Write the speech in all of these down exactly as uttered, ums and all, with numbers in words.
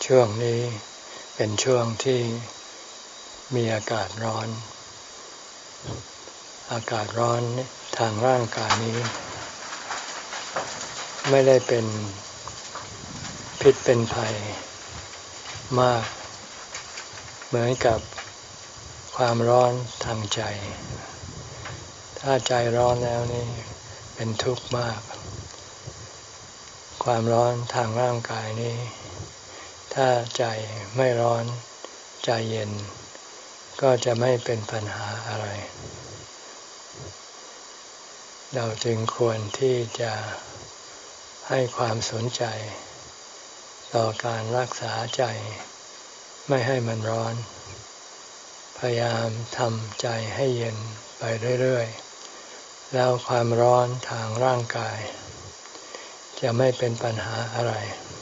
ช่วงนี้เป็นช่วงที่มีอากาศร้อนอากาศร้อนทางร่างกายนี้ไม่ได้เป็นพิษเป็นภัยมากเหมือนกับความร้อนทางใจถ้าใจร้อนแล้วนี่เป็นทุกข์มากความร้อนทางร่างกายนี้ถ้าใจไม่ร้อนใจเย็นก็จะไม่เป็นปัญหาอะไรเราจึงควรที่จะให้ความสนใจต่อการรักษาใจไม่ให้มันร้อนพยายามทำใจให้เย็นไปเรื่อยๆแล้วความร้อนทางร่างกายจะไม่เป็นปัญหาอะไร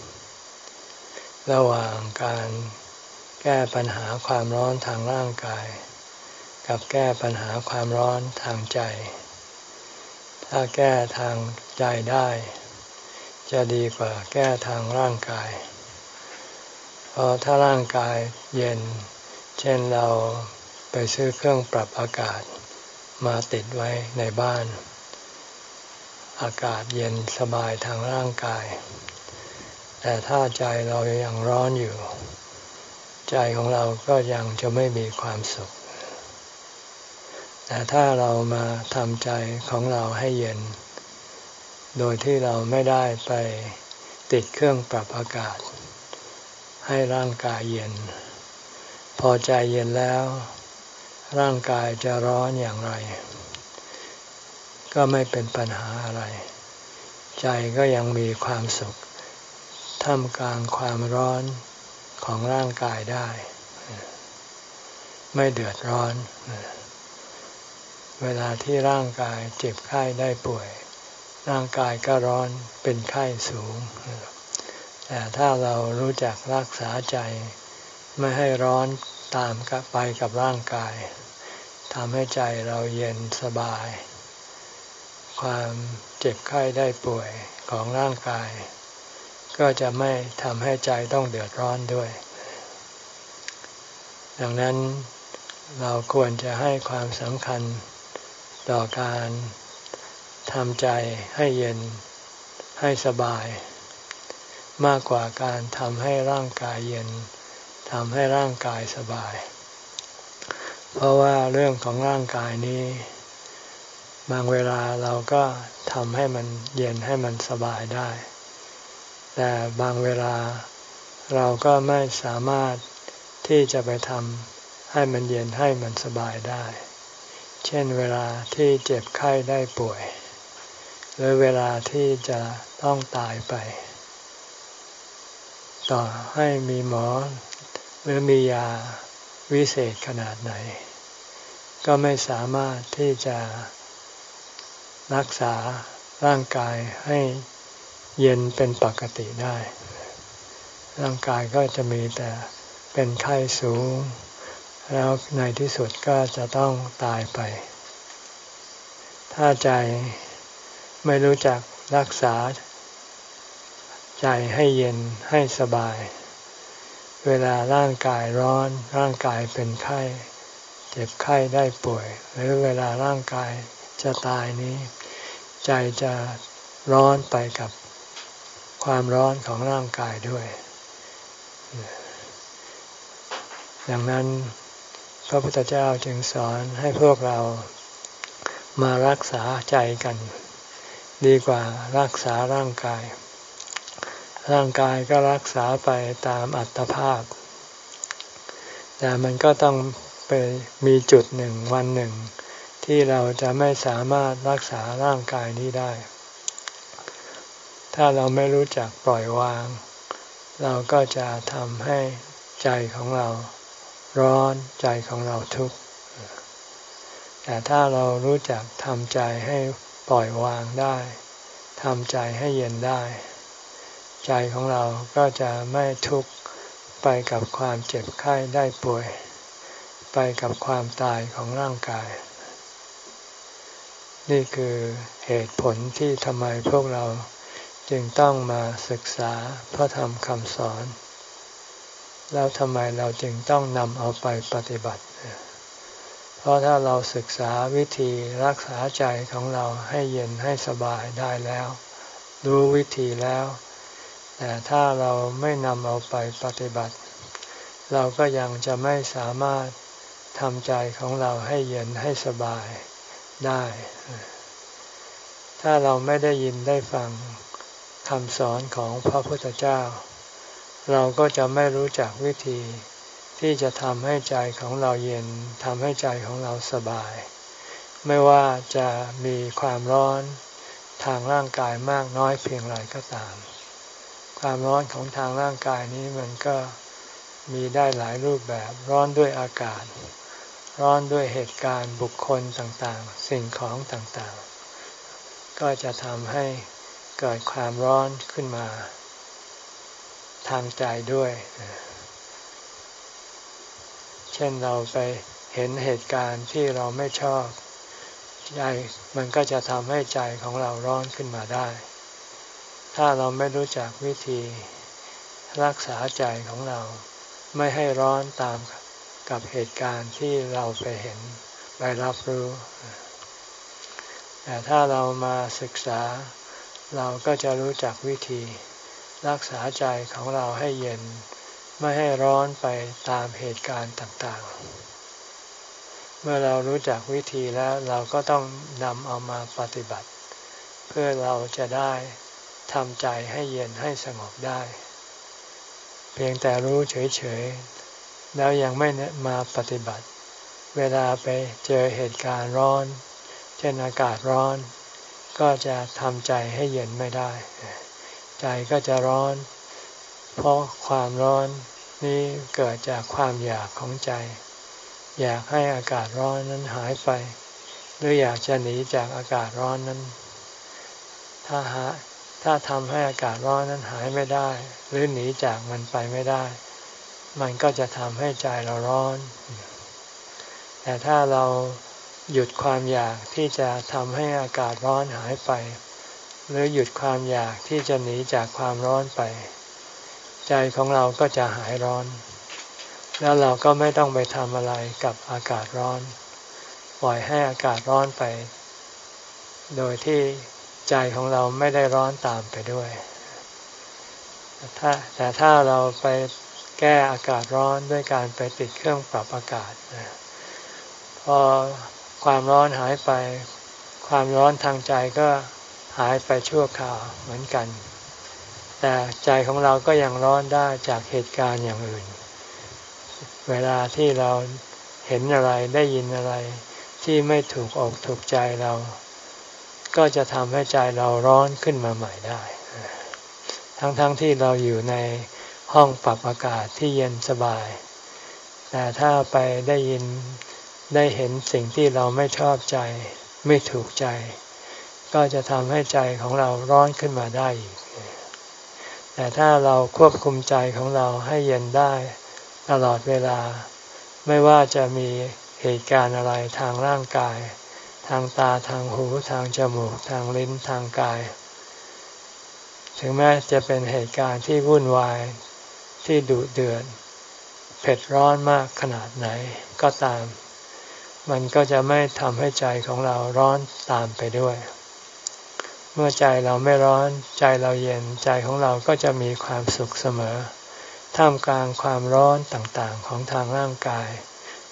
ระหว่างการแก้ปัญหาความร้อนทางร่างกายกับแก้ปัญหาความร้อนทางใจถ้าแก้ทางใจได้จะดีกว่าแก้ทางร่างกายเพราะถ้าร่างกายเย็นเช่นเราไปซื้อเครื่องปรับอากาศมาติดไว้ในบ้านอากาศเย็นสบายทางร่างกายแต่ถ้าใจเรายังร้อนอยู่ใจของเราก็ยังจะไม่มีความสุขแต่ถ้าเรามาทำใจของเราให้เย็นโดยที่เราไม่ได้ไปติดเครื่องปรับอากาศให้ร่างกายเย็นพอใจเย็นแล้วร่างกายจะร้อนอย่างไรก็ไม่เป็นปัญหาอะไรใจก็ยังมีความสุขท่ามกลางความร้อนของร่างกายได้ไม่เดือดร้อนเวลาที่ร่างกายเจ็บไข้ได้ป่วยร่างกายก็ร้อนเป็นไข้สูงแต่ถ้าเรารู้จักรักษาใจไม่ให้ร้อนตามกับไปกับร่างกายทำให้ใจเราเย็นสบายความเจ็บไข้ได้ป่วยของร่างกายก็จะไม่ทำให้ใจต้องเดือดร้อนด้วยดังนั้นเราควรจะให้ความสำคัญต่อการทำใจให้เย็นให้สบายมากกว่าการทำให้ร่างกายเย็นทำให้ร่างกายสบายเพราะว่าเรื่องของร่างกายนี้บางเวลาเราก็ทำให้มันเย็นให้มันสบายได้แต่บางเวลาเราก็ไม่สามารถที่จะไปทำให้มันเย็นให้มันสบายได้เช่นเวลาที่เจ็บไข้ได้ป่วยหรือเวลาที่จะต้องตายไปต่อให้มีหมอหรือมียาวิเศษขนาดไหนก็ไม่สามารถที่จะรักษาร่างกายให้เย็นเป็นปกติได้ร่างกายก็จะมีแต่เป็นไข้สูงแล้วในที่สุดก็จะต้องตายไปถ้าใจไม่รู้จักรักษาใจให้เย็นให้สบายเวลาร่างกายร้อนร่างกายเป็นไข้เจ็บไข้ได้ป่วยหรือเวลาร่างกายจะตายนี้ใจจะร้อนไปกับความร้อนของร่างกายด้วยดังนั้นพระพุทธเจ้าจึงสอนให้พวกเรามารักษาใจกันดีกว่ารักษาร่างกายร่างกายก็รักษาไปตามอัตภาพแต่มันก็ต้องไปมีจุดหนึ่งวันหนึ่งที่เราจะไม่สามารถรักษาร่างกายนี้ได้ถ้าเราไม่รู้จักปล่อยวางเราก็จะทำให้ใจของเราร้อนใจของเราทุกข์แต่ถ้าเรารู้จักทำใจให้ปล่อยวางได้ทำใจให้เย็นได้ใจของเราก็จะไม่ทุกข์ไปกับความเจ็บไข้ได้ป่วยไปกับความตายของร่างกายนี่คือเหตุผลที่ทำไมพวกเราจึงต้องมาศึกษาพระธรรมคำสอนแล้วทำไมเราจึงต้องนำเอาไปปฏิบัติเพราะถ้าเราศึกษาวิธีรักษาใจของเราให้เย็นให้สบายได้แล้วรู้วิธีแล้วแต่ถ้าเราไม่นำเอาไปปฏิบัติเราก็ยังจะไม่สามารถทำใจของเราให้เย็นให้สบายได้ถ้าเราไม่ได้ยินได้ฟังคำสอนของพระพุทธเจ้าเราก็จะไม่รู้จักวิธีที่จะทำให้ใจของเราเย็นทำให้ใจของเราสบายไม่ว่าจะมีความร้อนทางร่างกายมากน้อยเพียงไรก็ตามความร้อนของทางร่างกายนี้มันก็มีได้หลายรูปแบบร้อนด้วยอากาศร้อนด้วยเหตุการณ์บุคคลต่างๆสิ่งของต่างๆก็จะทำให้เกิดความร้อนขึ้นมาทางใจด้วยเช่นเราไปเห็นเหตุการณ์ที่เราไม่ชอบใจมันก็จะทำให้ใจของเราร้อนขึ้นมาได้ถ้าเราไม่รู้จักวิธีรักษาใจของเราไม่ให้ร้อนตามกับเหตุการณ์ที่เราไปเห็นไปรับรู้แต่ถ้าเรามาศึกษาเราก็จะรู้จักวิธีรักษาใจของเราให้เย็นไม่ให้ร้อนไปตามเหตุการณ์ต่างๆเมื่อเรารู้จักวิธีแล้วเราก็ต้องนำเอามาปฏิบัติเพื่อเราจะได้ทำใจให้เย็นให้สงบได้เพียงแต่รู้เฉยๆแล้วยังไม่มาปฏิบัติเวลาไปเจอเหตุการณ์ร้อนเช่นอากาศร้อนก็จะทำใจให้เย็นไม่ได้ใจก็จะร้อนเพราะความร้อนนี้เกิดจากความอยากของใจอยากให้อากาศร้อนนั้นหายไปหรืออยากจะหนีจากอากาศร้อนนั้นถ้าหาถ้าทำให้อากาศร้อนนั้นหายไม่ได้หรือหนีจากมันไปไม่ได้มันก็จะทำให้ใจเราร้อนแต่ถ้าเราหยุดความอยากที่จะทำให้อากาศร้อนหายไปหรือหยุดความอยากที่จะหนีจากความร้อนไปใจของเราก็จะหายร้อนแล้วเราก็ไม่ต้องไปทำอะไรกับอากาศร้อนปล่อยให้อากาศร้อนไปโดยที่ใจของเราไม่ได้ร้อนตามไปด้วยถ้าแต่ถ้าเราไปแก้อากาศร้อนด้วยการไปติดเครื่องปรับอากาศพอความร้อนหายไปความร้อนทางใจก็หายไปชั่วคราวเหมือนกันแต่ใจของเราก็ยังร้อนได้จากเหตุการณ์อย่างอื่นเวลาที่เราเห็นอะไรได้ยินอะไรที่ไม่ถูกอกถูกใจเราก็จะทำให้ใจเราร้อนขึ้นมาใหม่ได้ทั้งๆ ท, ที่เราอยู่ในห้องปรับอากาศที่เย็นสบายแต่ถ้าไปได้ยินได้เห็นสิ่งที่เราไม่ชอบใจไม่ถูกใจก็จะทำให้ใจของเราร้อนขึ้นมาได้อีกแต่ถ้าเราควบคุมใจของเราให้เย็นได้ตลอดเวลาไม่ว่าจะมีเหตุการณ์อะไรทางร่างกายทางตาทางหูทางจมูกทางลิ้นทางกายถึงแม้จะเป็นเหตุการณ์ที่วุ่นวายที่ดุเดือดเผ็ดร้อนมากขนาดไหนก็ตามมันก็จะไม่ทำให้ใจของเราร้อนตามไปด้วยเมื่อใจเราไม่ร้อนใจเราเย็นใจของเราก็จะมีความสุขเสมอท่ามกลางความร้อนต่างๆของทางร่างกาย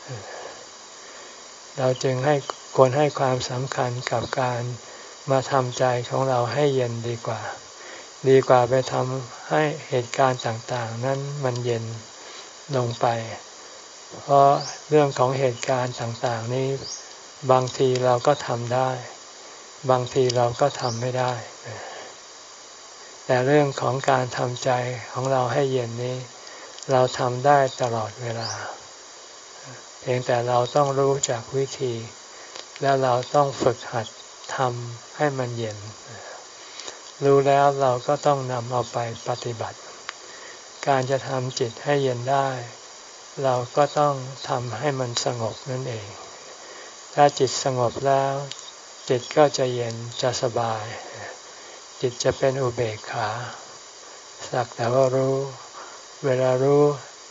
เราจึงให้ควรให้ความสำคัญกับการมาทำใจของเราให้เย็นดีกว่าดีกว่าไปทำให้เหตุการณ์ต่างๆนั้นมันเย็นลงไปเพราะเรื่องของเหตุการณ์ต่างๆนี้บางทีเราก็ทำได้บางทีเราก็ทำไม่ได้แต่เรื่องของการทำใจของเราให้เย็นนี้เราทำได้ตลอดเวลาเพียงแต่เราต้องรู้จักวิธีแล้วเราต้องฝึกหัดทำให้มันเย็นรู้แล้วเราก็ต้องนำเอาไปปฏิบัติการจะทำจิตให้เย็นได้เราก็ต้องทำให้มันสงบนั่นเองถ้าจิตสงบแล้วจิตก็จะเย็นจะสบายจิตจะเป็นอุเบกขาสักแต่ว่ารู้เวลารู้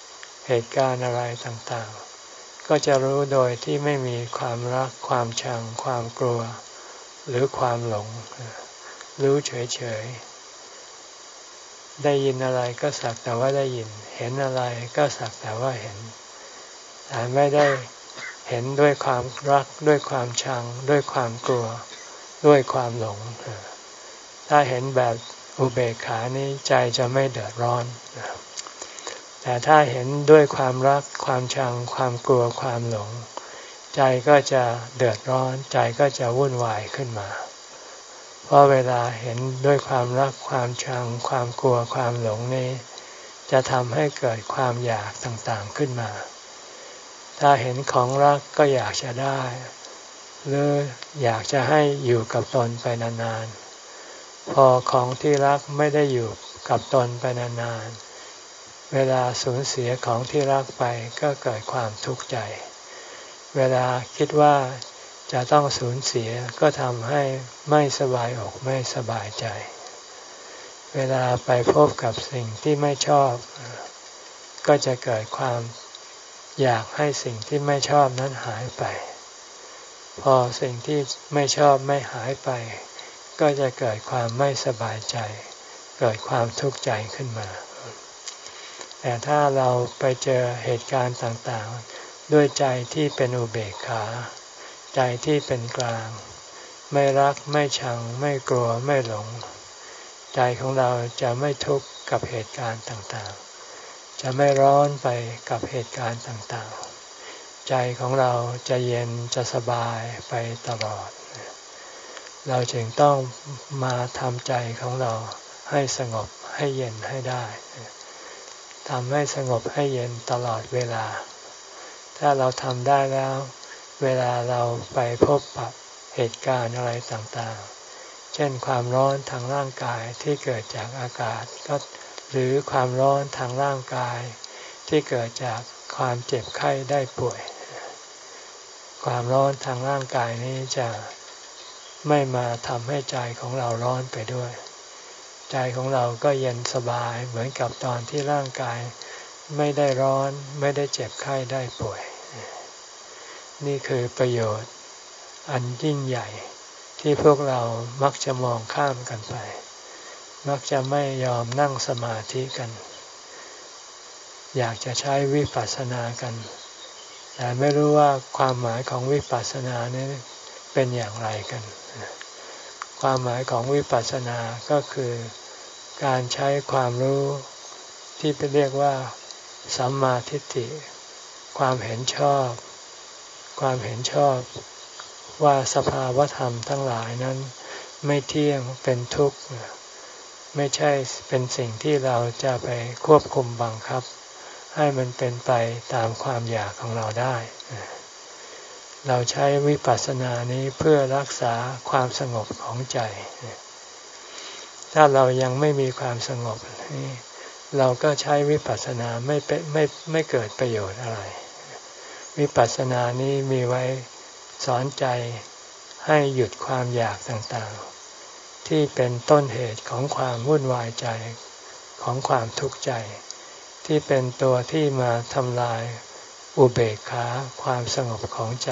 เหตุการณ์อะไรต่างๆก็จะรู้โดยที่ไม่มีความรักความชังความกลัวหรือความหลงรู้เฉยๆได้ยินอะไรก็สักแต่ว่าได้ยินเห็นอะไรก็สักแต่ว่าเห็นแต่ไม่ได้เห็นด้วยความรักด้วยความชังด้วยความกลัวด้วยความหลงถ้าเห็นแบบอุเบกขานี้ใจจะไม่เดือดร้อนแต่ถ้าเห็นด้วยความรักความชังความกลัวความหลงใจก็จะเดือดร้อนใจก็จะวุ่นวายขึ้นมาเพราะเวลาเห็นด้วยความรักความชังความกลัวความหลงนี้จะทำให้เกิดความอยากต่างๆขึ้นมาถ้าเห็นของรักก็อยากจะได้หรืออยากจะให้อยู่กับตนไปนานๆพอของที่รักไม่ได้อยู่กับตนไปนานๆเวลาสูญเสียของที่รักไปก็เกิดความทุกข์ใจเวลาคิดว่าจะต้องสูญเสียก็ทำให้ไม่สบายอกไม่สบายใจเวลาไปพบกับสิ่งที่ไม่ชอบก็จะเกิดความอยากให้สิ่งที่ไม่ชอบนั้นหายไปพอสิ่งที่ไม่ชอบไม่หายไปก็จะเกิดความไม่สบายใจเกิดความทุกข์ใจขึ้นมาแต่ถ้าเราไปเจอเหตุการณ์ต่างๆด้วยใจที่เป็นอุเบกขาใจที่เป็นกลางไม่รักไม่ชังไม่กลัวไม่หลงใจของเราจะไม่ทุกข์กับเหตุการณ์ต่างๆจะไม่ร้อนไปกับเหตุการณ์ต่างๆใจของเราจะเย็นจะสบายไปตลอดเราจึงต้องมาทำใจของเราให้สงบให้เย็นให้ได้ทำให้สงบให้เย็นตลอดเวลาถ้าเราทำได้แล้วเวลาเราไปพบกับเหตุการณ์อะไรต่างๆเช่นความร้อนทางร่างกายที่เกิดจากอากาศก็หรือความร้อนทางร่างกายที่เกิดจากความเจ็บไข้ได้ป่วยความร้อนทางร่างกายนี้จะไม่มาทำให้ใจของเราร้อนไปด้วยใจของเราก็เย็นสบายเหมือนกับตอนที่ร่างกายไม่ได้ร้อนไม่ได้เจ็บไข้ได้ป่วยนี่คือประโยชน์อันยิ่งใหญ่ที่พวกเรามักจะมองข้ามกันไปมักจะไม่ยอมนั่งสมาธิกันอยากจะใช้วิปัสสนากันแต่ไม่รู้ว่าความหมายของวิปัสสนานี้เป็นอย่างไรกันความหมายของวิปัสสนาก็คือการใช้ความรู้ที่เรียกว่าสัมมาทิฏฐิความเห็นชอบความเห็นชอบว่าสภาวธรรมทั้งหลายนั้นไม่เที่ยงเป็นทุกข์ไม่ใช่เป็นสิ่งที่เราจะไปควบคุมบังคับให้มันเป็นไปตามความอยากของเราได้เราใช้วิปัสสนานี้เพื่อรักษาความสงบของใจถ้าเรายังไม่มีความสงบนี่เราก็ใช้วิปัสสนาไม่เป็นไม่ไม่เกิดประโยชน์อะไรวิปัสสนานี้มีไว้สอนใจให้หยุดความอยากต่างๆที่เป็นต้นเหตุของความวุ่นวายใจของความทุกข์ใจที่เป็นตัวที่มาทำลายอุเบกขาความสงบของใจ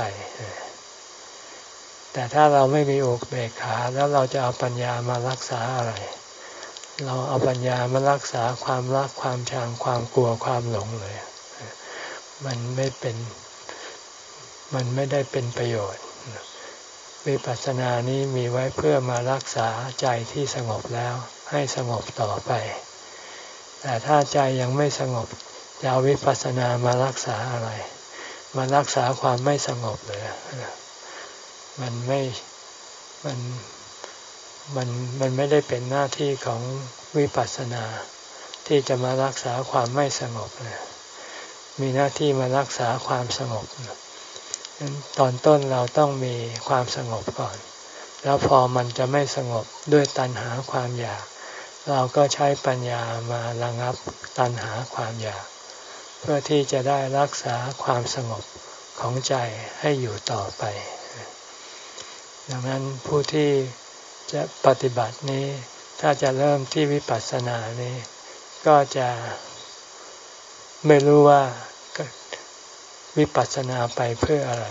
แต่ถ้าเราไม่มีอุเบกขาแล้วเราจะเอาปัญญามารักษาอะไรเราเอาปัญญามารักษาความรักความชังความกลัวความหลงเลยมันไม่เป็นมันไม่ได้เป็นประโยชน์วิปัสสนานี้มีไว้เพื่อมารักษาใจที่สงบแล้วให้สงบต่อไปแต่ถ้าใจยังไม่สงบจะเอาวิปัสสนามารักษาอะไรมารักษาความไม่สงบเลยมันไม่มันมันมันไม่ได้เป็นหน้าที่ของวิปัสสนาที่จะมารักษาความไม่สงบมีหน้าที่มารักษาความสงบตอนต้นเราต้องมีความสงบก่อนแล้วพอมันจะไม่สงบด้วยตัณหาความอยากเราก็ใช้ปัญญามาระงับตัณหาความอยากเพื่อที่จะได้รักษาความสงบของใจให้อยู่ต่อไปดังนั้นผู้ที่จะปฏิบัตินี้ถ้าจะเริ่มที่วิปัสสนานี้ก็จะไม่รู้ว่าวิปัสสนาไปเพื่ออะไร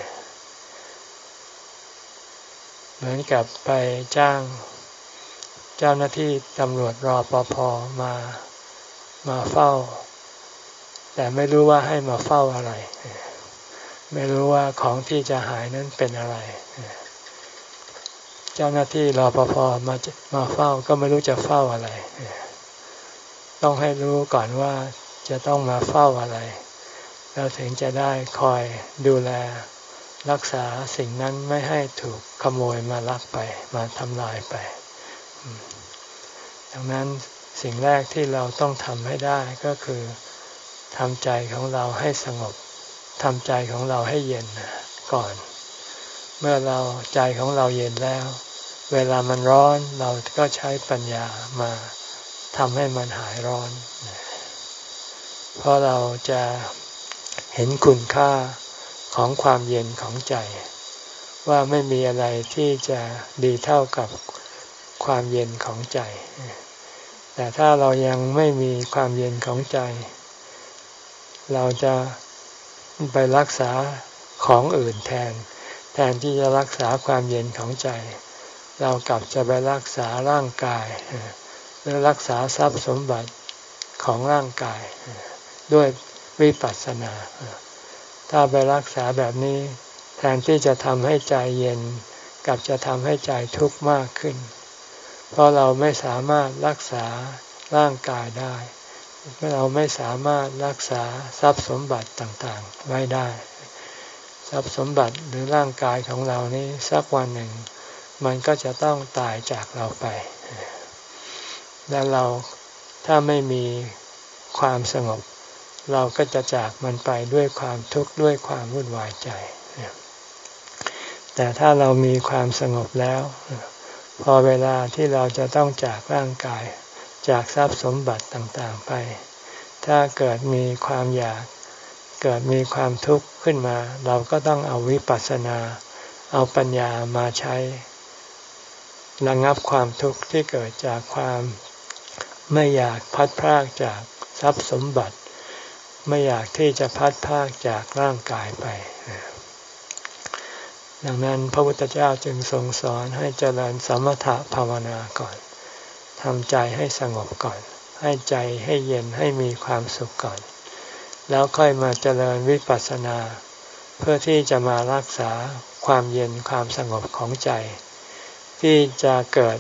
เหมือนกับไปจ้างเจ้าหน้าที่ตำรวจรปภ.มามาเฝ้าแต่ไม่รู้ว่าให้มาเฝ้าอะไรไม่รู้ว่าของที่จะหายนั้นเป็นอะไรเจ้าหน้าที่รปภ.มามาเฝ้าก็ไม่รู้จะเฝ้าอะไรต้องให้รู้ก่อนว่าจะต้องมาเฝ้าอะไรแล้วถึงจะได้คอยดูแลรักษาสิ่งนั้นไม่ให้ถูกขโมยมาลักไปมาทำลายไปดังนั้นสิ่งแรกที่เราต้องทำให้ได้ก็คือทำใจของเราให้สงบทำใจของเราให้เย็นก่อนเมื่อเราใจของเราเย็นแล้วเวลามันร้อนเราก็ใช้ปัญญามาทำให้มันหายร้อนเพราะเราจะเห็นคุณค่าของความเย็นของใจว่าไม่มีอะไรที่จะดีเท่ากับความเย็นของใจแต่ถ้าเรายังไม่มีความเย็นของใจเราจะไปรักษาของอื่นแทนแทนที่จะรักษาความเย็นของใจเรากลับจะไปรักษาร่างกายหรือรักษาทรัพย์สมบัติของร่างกายด้วยวิปัสสนาถ้าไปรักษาแบบนี้แทนที่จะทำให้ใจเย็นกลับจะทำให้ใจทุกข์มากขึ้นเพราะเราไม่สามารถรักษาร่างกายได้เราไม่สามารถรักษาทรัพย์สมบัติต่างๆไว้ได้ทรัพย์สมบัติหรือร่างกายของเรานี้สักวันหนึ่งมันก็จะต้องตายจากเราไปและเราถ้าไม่มีความสงบเราก็จะจากมันไปด้วยความทุกข์ด้วยความวุ่นวายใจแต่ถ้าเรามีความสงบแล้วพอเวลาที่เราจะต้องจากร่างกายจากทรัพย์สมบัติต่างๆไปถ้าเกิดมีความอยากเกิดมีความทุกข์ขึ้นมาเราก็ต้องเอาวิปัสสนาเอาปัญญามาใช้ระงับความทุกข์ที่เกิดจากความไม่อยากพัดพรากจากทรัพย์สมบัติไม่อยากที่จะพัดพรากจากร่างกายไปดังนั้นพระพุทธเจ้าจึงทรงสอนให้เจริญสมถภาวนาก่อนทำใจให้สงบก่อนให้ใจให้เย็นให้มีความสุขก่อนแล้วค่อยมาเจริญวิปัสสนาเพื่อที่จะมารักษาความเย็นความสงบของใจที่จะเกิด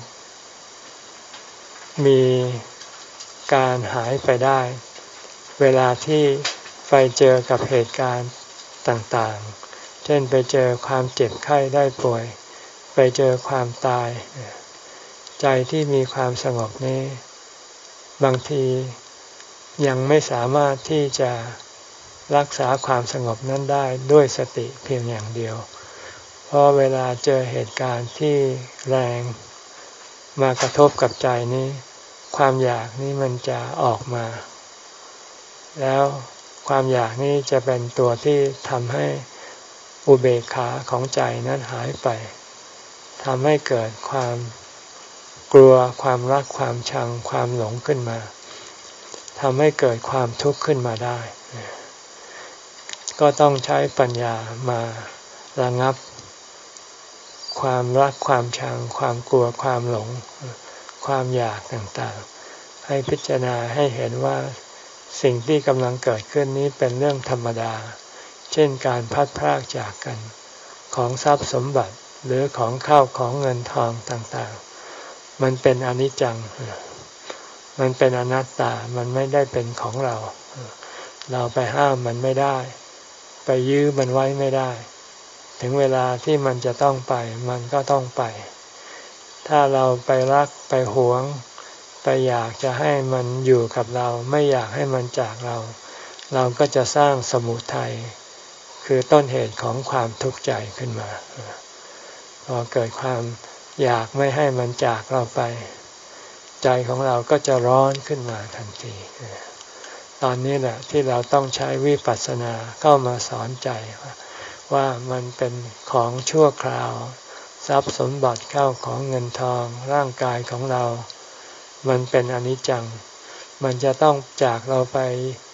มีการหายไปได้เวลาที่ไปเจอกับเหตุการณ์ต่างๆเช่นไปเจอความเจ็บไข้ได้ป่วยไปเจอความตายใจที่มีความสงบนี้บางทียังไม่สามารถที่จะรักษาความสงบนั้นได้ด้วยสติเพียงอย่างเดียวเพราะเวลาเจอเหตุการณ์ที่แรงมากระทบกับใจนี้ความอยากนี้มันจะออกมาแล้วความอยากนี้จะเป็นตัวที่ทำให้อุเบกขาของใจนั้นหายไปทำให้เกิดความกลัวความรักความชังความหลงขึ้นมาทำให้เกิดความทุกข์ขึ้นมาได้ก็ต้องใช้ปัญญามาระงับความรักความชังความกลัวความหลงความอยากต่างๆให้พิจารณาให้เห็นว่าสิ่งที่กำลังเกิดขึ้นนี้เป็นเรื่องธรรมดาเช่นการพัดพรากจากกันของทรัพย์สมบัติหรือของข้าวของเงินทองต่างๆมันเป็นอนิจจังมันเป็นอนัตตามันไม่ได้เป็นของเราเราไปห้ามมันไม่ได้ไปยื้อมันไว้ไม่ได้ถึงเวลาที่มันจะต้องไปมันก็ต้องไปถ้าเราไปรักไปหวงไปอยากจะให้มันอยู่กับเราไม่อยากให้มันจากเราเราก็จะสร้างสมุทัยคือต้นเหตุของความทุกข์ใจขึ้นมาพอเกิดความอยากไม่ให้มันจากเราไปใจของเราก็จะร้อนขึ้นมาทันทีตอนนี้แหละที่เราต้องใช้วิปัสสนาเข้ามาสอนใจว่ามันเป็นของชั่วคราวทรัพย์สมบัติเข้าของเงินทองร่างกายของเรามันเป็นอนิจจังมันจะต้องจากเราไป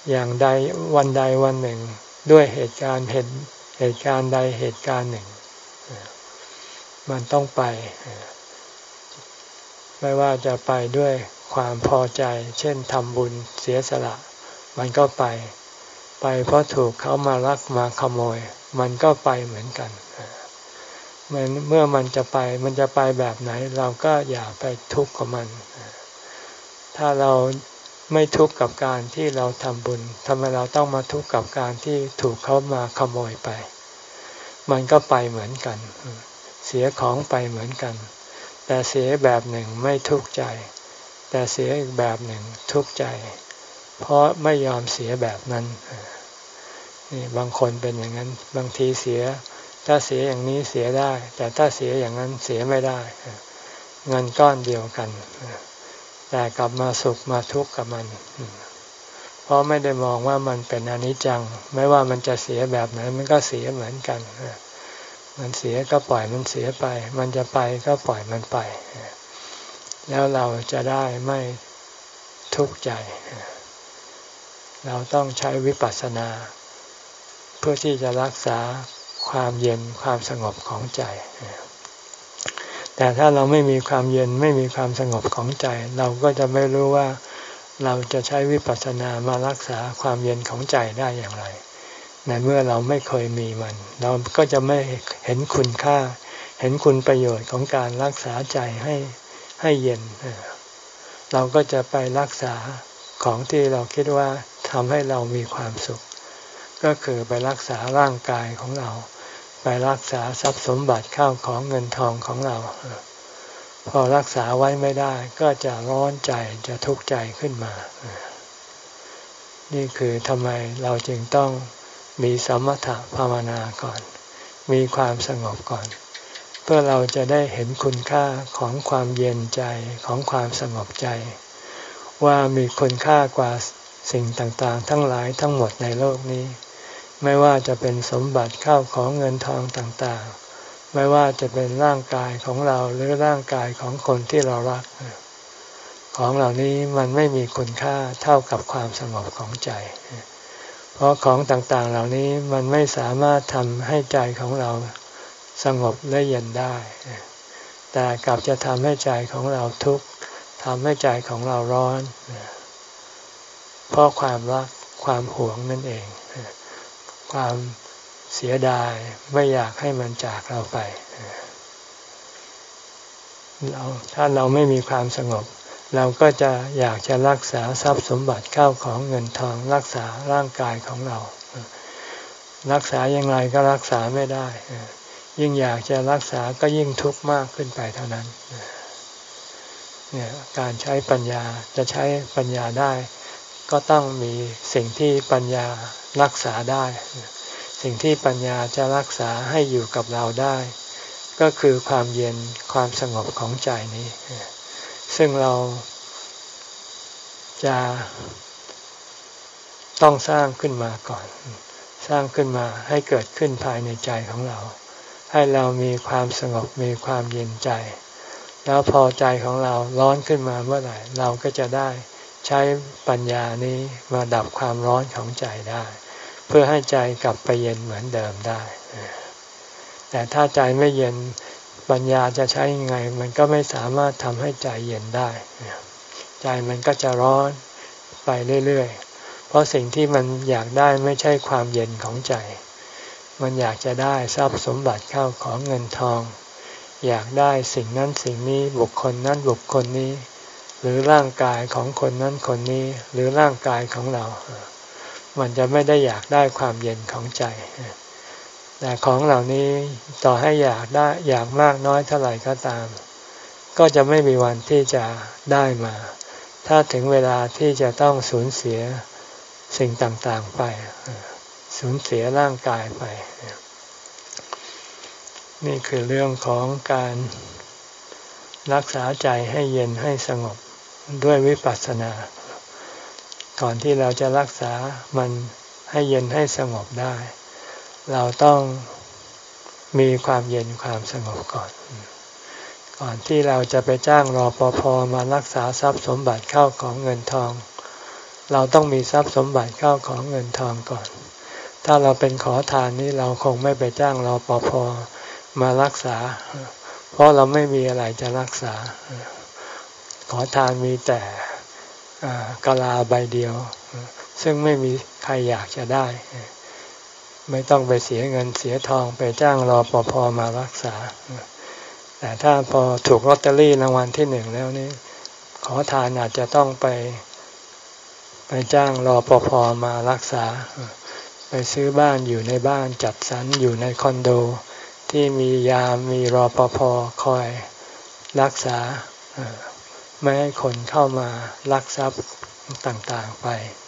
อย่างใดวันใดวันหนึ่งด้วยเหตุการณ์เหตุเหตุการณ์ใดเหตุการณ์หนึ่งมันต้องไปไม่ว่าจะไปด้วยความพอใจเช่นทำบุญเสียสละมันก็ไปไปเพราะถูกเขามาลักมาขโมยมันก็ไปเหมือนกันมันเมื่อมันจะไปมันจะไปแบบไหนเราก็อย่าไปทุกข์กับมันถ้าเราไม่ทุกข์กับการที่เราทำบุญทำไมเราต้องมาทุกข์กับการที่ถูกเขามาขโมยไปมันก็ไปเหมือนกันเสียของไปเหมือนกันแต่เสียแบบหนึ่งไม่ทุกข์ใจแต่เสียอีกแบบหนึ่งทุกข์ใจเพราะไม่ยอมเสียแบบนั้นนี่บางคนเป็นอย่างนั้นบางทีเสียถ้าเสียอย่างนี้เสียได้แต่ถ้าเสียอย่างนั้นเสียไม่ได้เงินก้อนเดียวกันแต่กลับมาสุขมาทุกข์กับมันเพราะไม่ได้มองว่ามันเป็นอนิจจังไม่ว่ามันจะเสียแบบไหนมันก็เสียเหมือนกันมันเสียก็ปล่อยมันเสียไปมันจะไปก็ปล่อยมันไปแล้วเราจะได้ไม่ทุกข์ใจเราต้องใช้วิปัสสนาเพื่อที่จะรักษาความเย็นความสงบของใจแต่ถ้าเราไม่มีความเย็นไม่มีความสงบของใจเราก็จะไม่รู้ว่าเราจะใช้วิปัสสนามารักษาความเย็นของใจได้อย่างไรในเมื่อเราไม่เคยมีมันเราก็จะไม่เห็นคุณค่าเห็นคุณประโยชน์ของการรักษาใจให้ให้เย็นเราก็จะไปรักษาของที่เราคิดว่าทำให้เรามีความสุขก็คือไปรักษาร่างกายของเราไปรักษาทรัพย์สมบัติข้าวของเงินทองของเราพอรักษาไว้ไม่ได้ก็จะร้อนใจจะทุกข์ใจขึ้นมานี่คือทำไมเราจึงต้องมีสมถะภาวนาก่อนมีความสงบก่อนเพื่อเราจะได้เห็นคุณค่าของความเย็นใจของความสงบใจว่ามีคุณค่ากว่าสิ่งต่างๆทั้งหลายทั้งหมดในโลกนี้ไม่ว่าจะเป็นสมบัติข้าวของเงินทองต่างๆไม่ว่าจะเป็นร่างกายของเราหรือร่างกายของคนที่เรารักของเหล่านี้มันไม่มีคุณค่าเท่ากับความสงบของใจเพราะของต่างๆเหล่านี้มันไม่สามารถทำให้ใจของเราสงบและเย็นได้แต่กลับจะทำให้ใจของเราทุกข์ทำให้ใจของเราร้อนเพราะความรักความหวงนั่นเองความเสียดายไม่อยากให้มันจากเราไปเราถ้าเราไม่มีความสงบเราก็จะอยากจะรักษาทรัพย์สมบัติข้าวของเงินทองรักษาร่างกายของเรารักษาอย่างไรก็รักษาไม่ได้ยิ่งอยากจะรักษาก็ยิ่งทุกข์มากขึ้นไปเท่านั้นเนี่ยการใช้ปัญญาจะใช้ปัญญาได้ก็ต้องมีสิ่งที่ปัญญารักษาได้สิ่งที่ปัญญาจะรักษาให้อยู่กับเราได้ก็คือความเย็นความสงบของใจนี้ซึ่งเราจะต้องสร้างขึ้นมาก่อนสร้างขึ้นมาให้เกิดขึ้นภายในใจของเราให้เรามีความสงบมีความเย็นใจแล้วพอใจของเราร้อนขึ้นมาเมื่อไหร่เราก็จะได้ใช้ปัญญานี้มาดับความร้อนของใจได้เพื่อให้ใจกลับไปเย็นเหมือนเดิมได้แต่ถ้าใจไม่เย็นปัญญาจะใช้ยังไงมันก็ไม่สามารถทำให้ใจเย็นได้ใจมันก็จะร้อนไปเรื่อยๆเพราะสิ่งที่มันอยากได้ไม่ใช่ความเย็นของใจมันอยากจะได้ทรัพย์สมบัติข้าวของเงินทองอยากได้สิ่งนั้นสิ่งนี้บุคคลนั้นบุคคลนี้หรือร่างกายของคนนั้นคนนี้หรือร่างกายของเรามันจะไม่ได้อยากได้ความเย็นของใจแต่ของเหล่านี้ต่อให้อยากได้อยากมากน้อยเท่าไหร่ก็ตามก็จะไม่มีวันที่จะได้มาถ้าถึงเวลาที่จะต้องสูญเสียสิ่งต่างๆไปสูญเสียร่างกายไปนี่คือเรื่องของการรักษาใจให้เย็นให้สงบด้วยวิปัสสนาก่อนที่เราจะรักษามันให้เย็นให้สงบได้เราต้องมีความเย็นความสงบก่อนก่อนที่เราจะไปจ้างรปภ.มารักษาทรัพย์สมบัติเข้าของเงินทองเราต้องมีทรัพย์สมบัติเข้าของเงินทองก่อนถ้าเราเป็นขอทานนี้เราคงไม่ไปจ้างรปภ.มารักษาเพราะเราไม่มีอะไรจะรักษาขอทานมีแต่กะลาใบเดียวซึ่งไม่มีใครอยากจะได้ไม่ต้องไปเสียเงินเสียทองไปจ้างรปภ.มารักษาแต่ถ้าพอถูกลอตเตอรี่รางวัลที่หนึ่งแล้วนี่ขอทานอาจจะต้องไปไปจ้างรปภ.มารักษาไปซื้อบ้านอยู่ในบ้านจัดสรรอยู่ในคอนโดที่มียามมีรปภ.คอยรักษาไม่ให้คนเข้ามาลักทรัพย์ต่างๆไป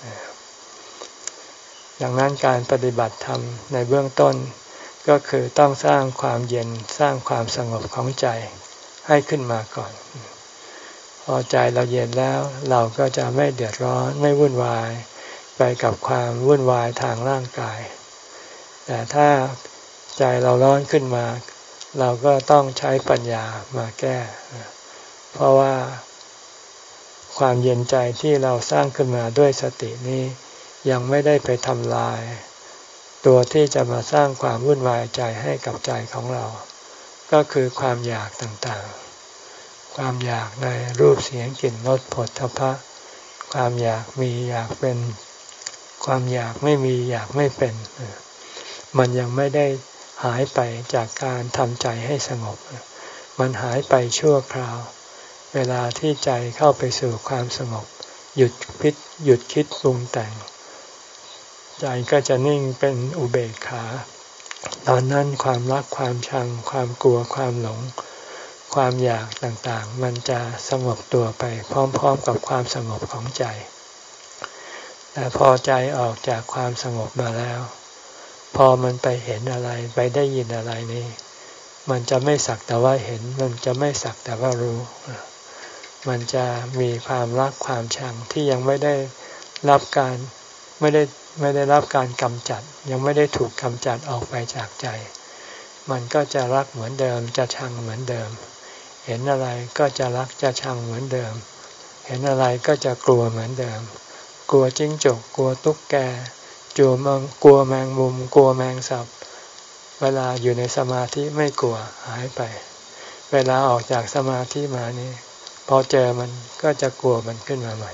ดังนั้นการปฏิบัติธรรมในเบื้องต้นก็คือต้องสร้างความเย็นสร้างความสงบของใจให้ขึ้นมาก่อนพอใจเราเย็นแล้วเราก็จะไม่เดือดร้อนไม่วุ่นวายไปกับความวุ่นวายทางร่างกายแต่ถ้าใจเราร้อนขึ้นมาเราก็ต้องใช้ปัญญามาแก้เพราะว่าความเย็นใจที่เราสร้างขึ้นมาด้วยสตินี้ยังไม่ได้ไปทำลายตัวที่จะมาสร้างความวุ่นวายใจให้กับใจของเราก็คือความอยากต่างๆความอยากในรูปเสียงกลิ่นรสผลทพะความอยากมีอยากเป็นความอยากไม่มีอยากไม่เป็นมันยังไม่ได้หายไปจากการทำใจให้สงบมันหายไปชั่วคราวเวลาที่ใจเข้าไปสู่ความสงบหยุดคิดหยุดคิดปรุงแต่งใจก็จะนิ่งเป็นอุเบกขาตอนนั้นความรักความชังความกลัวความหลงความอยากต่างๆมันจะสงบตัวไปพร้อมๆกับความสงบของใจแต่พอใจออกจากความสงบมาแล้วพอมันไปเห็นอะไรไปได้ยินอะไรนี่มันจะไม่สักแต่ว่าเห็นมันจะไม่สักแต่ว่ารู้มันจะมีความรักความชังที่ยังไม่ได้รับการไม่ได้ไม่ได้รับการกำจัดยังไม่ได้ถูกกำจัดออกไปจากใจมันก็จะรักเหมือนเดิมจะชังเหมือนเดิมเห็นอะไรก็จะรักจะชังเหมือนเดิมเห็นอะไรก็จะกลัวเหมือนเดิมกลัวจิ้งจกกลัวตุ๊กแกกลัวมังกลัวแมงมุมกลัวแมงสาบเวลาอยู่ในสมาธิไม่กลัวหายไปเวลาออกจากสมาธิมานี่พอเจอมันก็จะกลัวมันขึ้นมาใหม่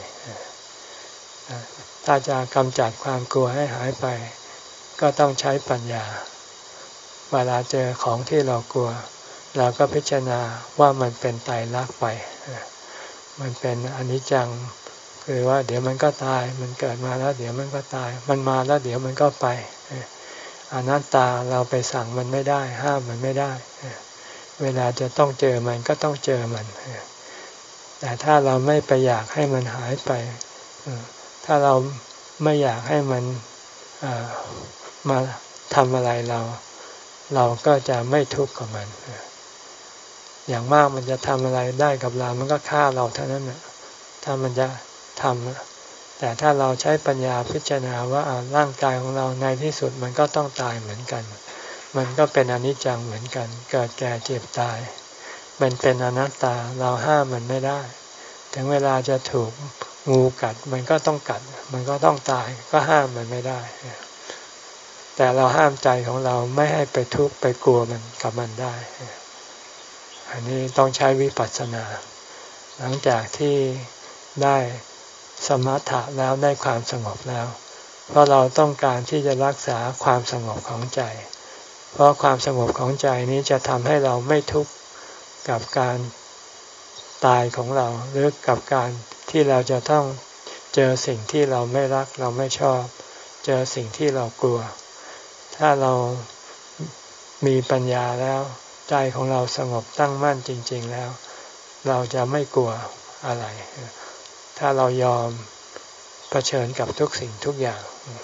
ถ้าจะกำจัดความกลัวให้หายไปก็ต้องใช้ปัญญาเวลาเจอของที่เรากลัวเราก็พิจารณาว่ามันเป็นไตรลักษณ์ไปมันเป็นอนิจจังคือว่าเดี๋ยวมันก็ตายมันเกิดมาแล้วเดี๋ยวมันก็ตายมันมาแล้วเดี๋ยวมันก็ไปอนัตตาเราไปสั่งมันไม่ได้ห้ามมันไม่ได้เวลาจะต้องเจอมันก็ต้องเจอมันแต่ถ้าเราไม่ไปอยากให้มันหายไปถ้าเราไม่อยากให้มันมาทำอะไรเราเราก็จะไม่ทุกข์กับมันอย่างมากมันจะทำอะไรได้กับเรามันก็ฆ่าเราเท่านั้นนะถ้ามันจะทำแต่ถ้าเราใช้ปัญญาพิจารณาว่าร่างกายของเราในที่สุดมันก็ต้องตายเหมือนกันมันก็เป็นอนิจจังเหมือนกันเกิดแก่เจ็บตายมันเป็นอนัตตาเราห้ามมันไม่ได้ถึงเวลาจะถูกงูกัดมันก็ต้องกัดมันก็ต้องตายก็ห้ามมันไม่ได้แต่เราห้ามใจของเราไม่ให้ไปทุกข์ไปกลัวมันกับมันได้อันนี้ต้องใช้วิปัสสนาหลังจากที่ได้สมถะแล้วได้ความสงบแล้วเพราะเราต้องการที่จะรักษาความสงบของใจเพราะความสงบของใจนี้จะทำให้เราไม่ทุกข์กับการตายของเราหรือกับการที่เราจะต้องเจอสิ่งที่เราไม่รักเราไม่ชอบเจอสิ่งที่เรากลัวถ้าเรามีปัญญาแล้วใจของเราสงบตั้งมั่นจริงๆแล้วเราจะไม่กลัวอะไรถ้าเรายอมเผชิญกับทุกสิ่งทุกอย่าง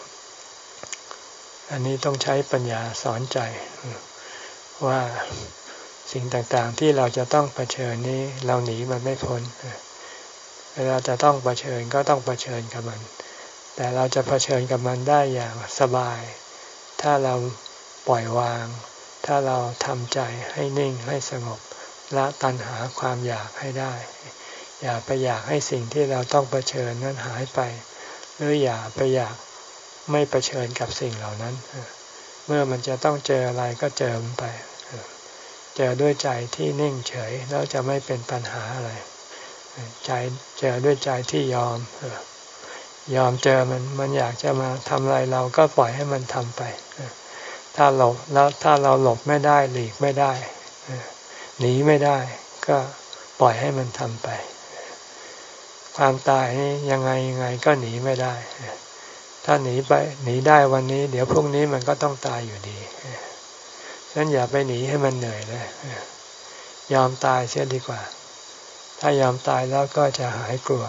อันนี้ต้องใช้ปัญญาสอนใจว่าสิ่งต่างๆที่เราจะต้องเผชิญนี้เราหนีมันไม่พ้นเวลาจะต้องเผชิญก็ต้องเผชิญกับมันแต่เราจะเผชิญกับมันได้อย่างสบายถ้าเราปล่อยวางถ้าเราทำใจให้นิ่งให้สงบละตัณหาความอยากให้ได้อย่าไปอยากให้สิ่งที่เราต้องเผชิญนั้นหายไปรืออย่าไปอยากไม่เผชิญกับสิ่งเหล่านั้นเมื่อมันจะต้องเจออะไรก็เจอมันไปเจอด้วยใจที่นิ่งเฉยแล้วจะไม่เป็นปัญหาอะไรใจเจอด้วยใจที่ยอมยอมเจอมันมันอยากจะมาทำอะไรเราก็ปล่อยให้มันทำไปถ้าหลบแล้วถ้าเราหลบไม่ได้หลีกไม่ได้หนีไม่ได้ก็ปล่อยให้มันทำไปความตายนี่ยังไงยังไงก็หนีไม่ได้ถ้าหนีไปหนีได้วันนี้เดี๋ยวพรุ่งนี้มันก็ต้องตายอยู่ดีฉะนั้นอย่าไปหนีให้มันเหนื่อยเลยยอมตายเสียดีกว่าถ้ายอมตายแล้วก็จะหายกลัว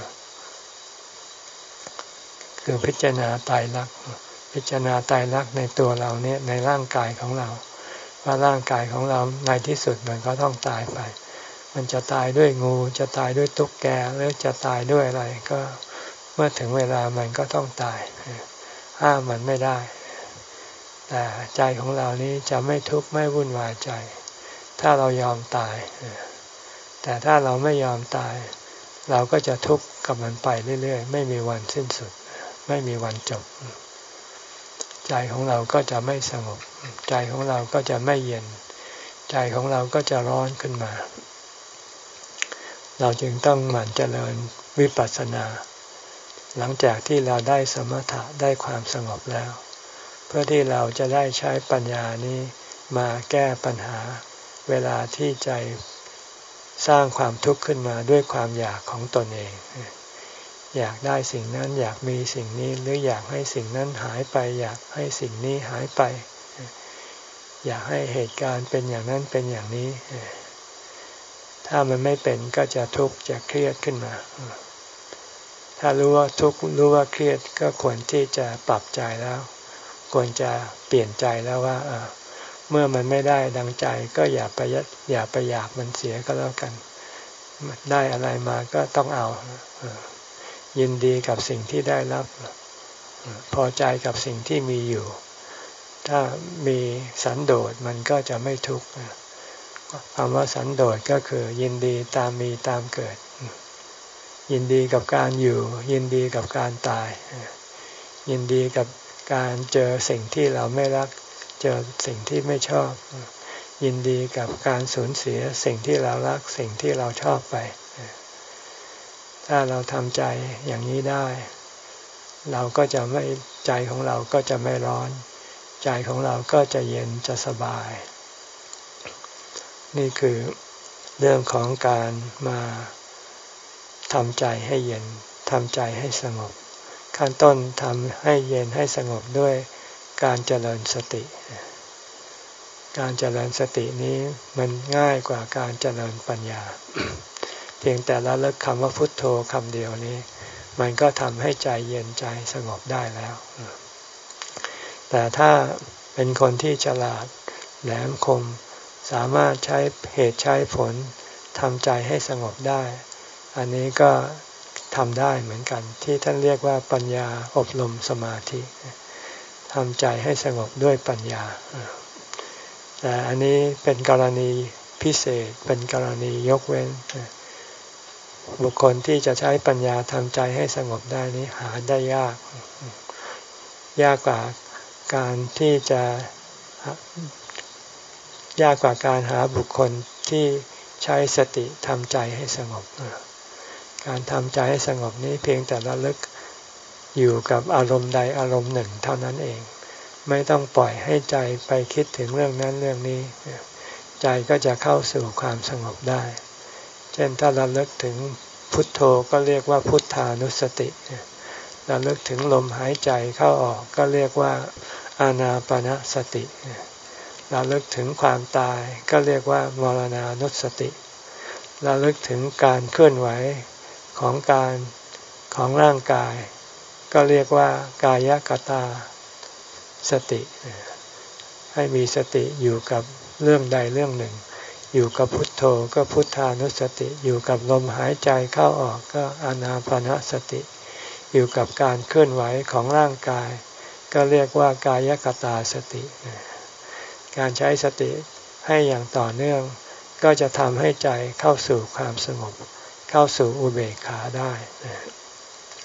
คือพิจารณาตายรักพิจารณาตายรักในตัวเราเนี่ยในร่างกายของเราว่าร่างกายของเราในที่สุดมันก็ต้องตายไปมันจะตายด้วยงูจะตายด้วยตุ๊กแกหรือจะตายด้วยอะไรก็เมื่อถึงเวลามันก็ต้องตายห้ามมันไม่ได้แต่ใจของเรานี้จะไม่ทุกข์ไม่วุ่นวายใจถ้าเรายอมตายแต่ถ้าเราไม่ยอมตายเราก็จะทุกข์กับมันไปเรื่อยๆไม่มีวันสิ้นสุดไม่มีวันจบใจของเราก็จะไม่สงบใจของเราก็จะไม่เย็นใจของเราก็จะร้อนขึ้นมาเราจึงต้องหมั่นเจริญวิปัสสนาหลังจากที่เราได้สมถะได้ความสงบแล้วเพื่อที่เราจะได้ใช้ปัญญานี้มาแก้ปัญหาเวลาที่ใจสร้างความทุกข์ขึ้นมาด้วยความอยากของตนเองอยากได้สิ่งนั้นอยากมีสิ่งนี้หรืออยากให้สิ่งนั้นหายไปอยากให้สิ่งนี้หายไปอยากให้เหตุการณ์เป็นอย่างนั้นเป็นอย่างนี้ถ้ามันไม่เป็นก็จะทุกข์จะเครียดขึ้นมาถ้ารู้ว่าทุกข์รู้ว่าเครียดก็ควรที่จะปรับใจแล้วควรจะเปลี่ยนใจแล้วว่าเมื่อมันไม่ได้ดังใจก็อย่าไปอย่าไปอยากมันเสียก็แล้วกันได้อะไรมาก็ต้องเอายินดีกับสิ่งที่ได้รับพอใจกับสิ่งที่มีอยู่ถ้ามีสันโดษมันก็จะไม่ทุกข์คำว่าสันโดษก็คือยินดีตามมีตามเกิดยินดีกับการอยู่ยินดีกับการตายยินดีกับการเจอสิ่งที่เราไม่รักเจอสิ่งที่ไม่ชอบยินดีกับการสูญเสียสิ่งที่เรารักสิ่งที่เราชอบไปถ้าเราทำใจอย่างนี้ได้เราก็จะไม่ใจของเราก็จะไม่ร้อนใจของเราก็จะเย็นจะสบายนี่คือเรื่องของการมาทำใจให้เย็นทำใจให้สงบขั้นต้นทำให้เย็นให้สงบด้วยการเจริญสติการเจริญสตินี้มันง่ายกว่าการเจริญปัญญา เพียงแต่ละเลิกคำว่าพุทโธคำเดียวนี้มันก็ทำให้ใจเย็นใจสงบได้แล้วแต่ถ้าเป็นคนที่ฉลาดแหลมคมสามารถใช้เหตุใช้ผลทำใจให้สงบได้อันนี้ก็ทำได้เหมือนกันที่ท่านเรียกว่าปัญญาอบรมสมาธิทำใจให้สงบด้วยปัญญาแต่อันนี้เป็นกรณีพิเศษเป็นกรณียกเว้นบุคคลที่จะใช้ปัญญาทำใจให้สงบได้นี้หาได้ยากยากกว่าการที่จะยากกว่าการหาบุคคลที่ใช้สติทำใจให้สงบการทำใจให้สงบนี้เพียงแต่ระลึกอยู่กับอารมณ์ใดอารมณ์หนึ่งเท่านั้นเองไม่ต้องปล่อยให้ใจไปคิดถึงเรื่องนั้นเรื่องนี้ใจก็จะเข้าสู่ความสงบได้เช่นถ้าระลึกถึงพุทโธก็เรียกว่าพุทธานุสติระลึกถึงลมหายใจเข้าออกก็เรียกว่าอานาปานสติระลึกถึงความตายก็เรียกว่ามรณานุสติระลึกถึงการเคลื่อนไหวของการของร่างกายก็เรียกว่ากายกตาสติให้มีสติอยู่กับเรื่องใดเรื่องหนึ่งอยู่กับพุทโธก็พุทธานุสติอยู่กับลมหายใจเข้าออกก็อานาปานสติอยู่กับการเคลื่อนไหวของร่างกายก็เรียกว่ากายกตาสติการใช้สติให้อย่างต่อเนื่องก็จะทำให้ใจเข้าสู่ความสงบเข้าสู่อุเบกขาได้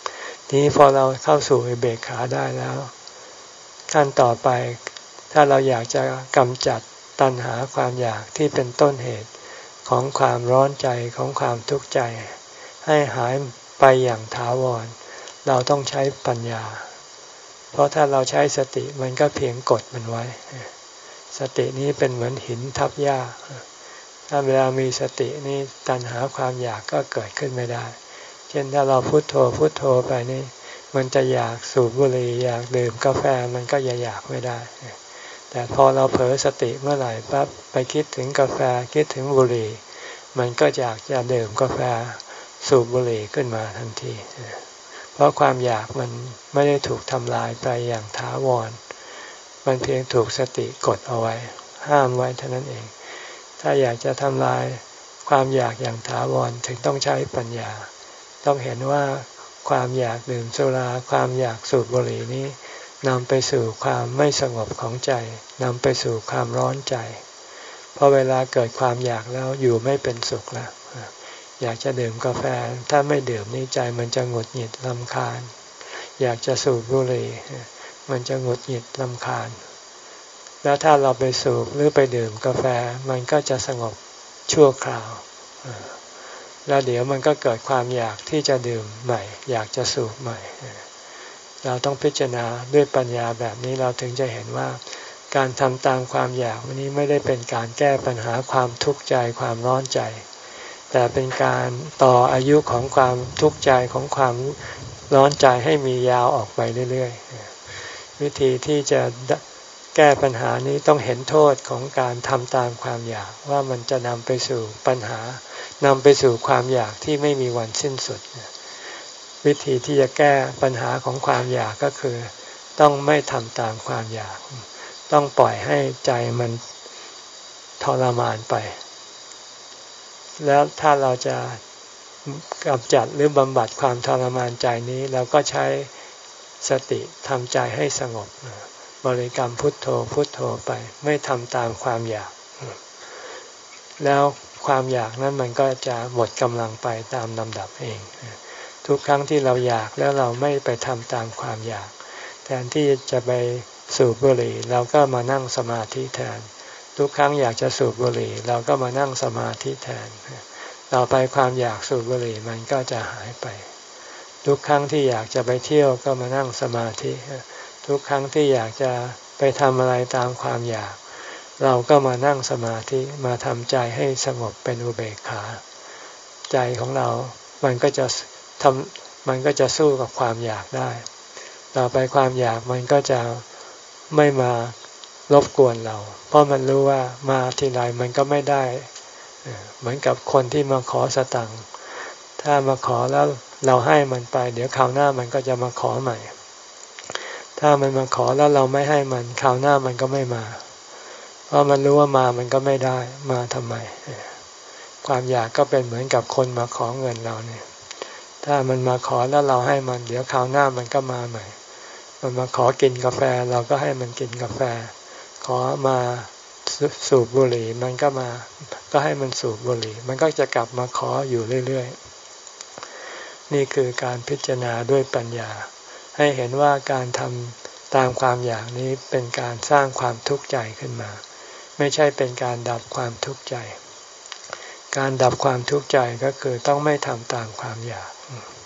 ทีนี้พอเราเข้าสู่อุเบกขาได้แล้วขั้นต่อไปถ้าเราอยากจะกำจัดตัณหาความอยากที่เป็นต้นเหตุของความร้อนใจของความทุกข์ใจให้หายไปอย่างถาวรเราต้องใช้ปัญญาเพราะถ้าเราใช้สติมันก็เพียงกดมันไว้สตินี้เป็นเหมือนหินทับหญ้าถ้าเวลามีสตินี่ตัณหาความอยากก็เกิดขึ้นไม่ได้เช่นถ้าเราพุโทโธพุโทโธไปนี่มันจะอยากสูบบุหรี่อยากดื่มกาแฟมันก็จะอยากไม่ได้แต่พอเราเผลอสติเมื่อไหร่ปั๊บไปคิดถึงกาแฟคิดถึงบุหรี่มันก็อยากจะดื่มกาแฟสูบบุหรี่ขึ้นมาทันทีเพราะความอยากมันไม่ได้ถูกทำลายไปอย่างถาวรมันเพียงถูกสติกดเอาไว้ห้ามไว้เท่านั้นเองถ้าอยากจะทำลายความอยากอย่างถาวรถึงต้องใช้ปัญญาต้องเห็นว่าความอยากดื่มสุราความอยากสูบบุหรี่นี้นำไปสู่ความไม่สงบของใจนำไปสู่ความร้อนใจเพราะเวลาเกิดความอยากแล้วอยู่ไม่เป็นสุขแล้วอยากจะดื่มกาแฟถ้าไม่ดื่มนี่ใจมันจะหงุดหงิดรำคาญอยากจะสูบบุหรี่มันจะหงุดหงิดรำคาญแล้วถ้าเราไปสูบหรือไปดื่มกาแฟมันก็จะสงบชั่วคราวแล้วเดี๋ยวมันก็เกิดความอยากที่จะดื่มใหม่อยากจะสูบใหม่เราต้องพิจารณาด้วยปัญญาแบบนี้เราถึงจะเห็นว่าการทำตามความอยากนี้ไม่ได้เป็นการแก้ปัญหาความทุกข์ใจความร้อนใจแต่เป็นการต่ออายุของความทุกข์ใจของความร้อนใจให้มียาวออกไปเรื่อยๆวิธีที่จะแก้ปัญหานี้ต้องเห็นโทษของการทำตามความอยากว่ามันจะนำไปสู่ปัญหานำไปสู่ความอยากที่ไม่มีวันสิ้นสุดวิธีที่จะแก้ปัญหาของความอยากก็คือต้องไม่ทำตามความอยากต้องปล่อยให้ใจมันทรมานไปแล้วถ้าเราจะกำจัดหรือบำบัดความทรมานใจนี้เราก็ใช้สติทำใจให้สงบบริกรรมพุทโธพุทโธไปไม่ทำตามความอยากแล้วความอยากนั้นมันก็จะหมดกำลังไปตามลำดับเองทุกครั้งที่เราอยากแล้วเราไม่ไปทำตามความอยากแทนที่จะไปสูบบุหรี่เราก็มานั่งสมาธิแทนทุกครั้งอยากจะสูบบุหรี่เราก็มานั่งสมาธิแทนต่อไปความอยากสูบบุหรี่มันก็จะหายไปทุกครั้งที่อยากจะไปเที่ยวก็มานั่งสมาธิทุกครั้งที่อยากจะไปทำอะไรตามความอยากเราก็มานั่งสมาธิมาทำใจให้สงบเป็นอุเบกขาใจของเรามันก็จะทำมันก็จะสู้กับความอยากได้ต่อไปความอยากมันก็จะไม่มารบกวนเราเพราะมันรู้ว่ามาทีไรมันก็ไม่ได้เหมือนกับคนที่มาขอสตังค์ถ้ามาขอแล้วเราให้มันไปเดี๋ยวคราวหน้ามันก็จะมาขอใหม่ถ้ามันมาขอแล้วเราไม่ให้มันคราวหน้ามันก็ไม่มาเพราะมันรู้ว่ามามันก็ไม่ได้มาทำไมความอยากก็เป็นเหมือนกับคนมาขอเงินเราเนี่ยถ้ามันมาขอแล้วเราให้มันเดี๋ยวคราวหน้ามันก็มาใหม่มันมาขอกินกาแฟเราก็ให้มันกินกาแฟขอมาสูบบุหรี่มันก็มาก็ให้มันสูบบุหรี่มันก็จะกลับมาขออยู่เรื่อยๆนี่คือการพิจารณาด้วยปัญญาให้เห็นว่าการทำตามความอยากนี้เป็นการสร้างความทุกข์ใจขึ้นมาไม่ใช่เป็นการดับความทุกข์ใจการดับความทุกข์ใจก็คือต้องไม่ทำตามความอยาก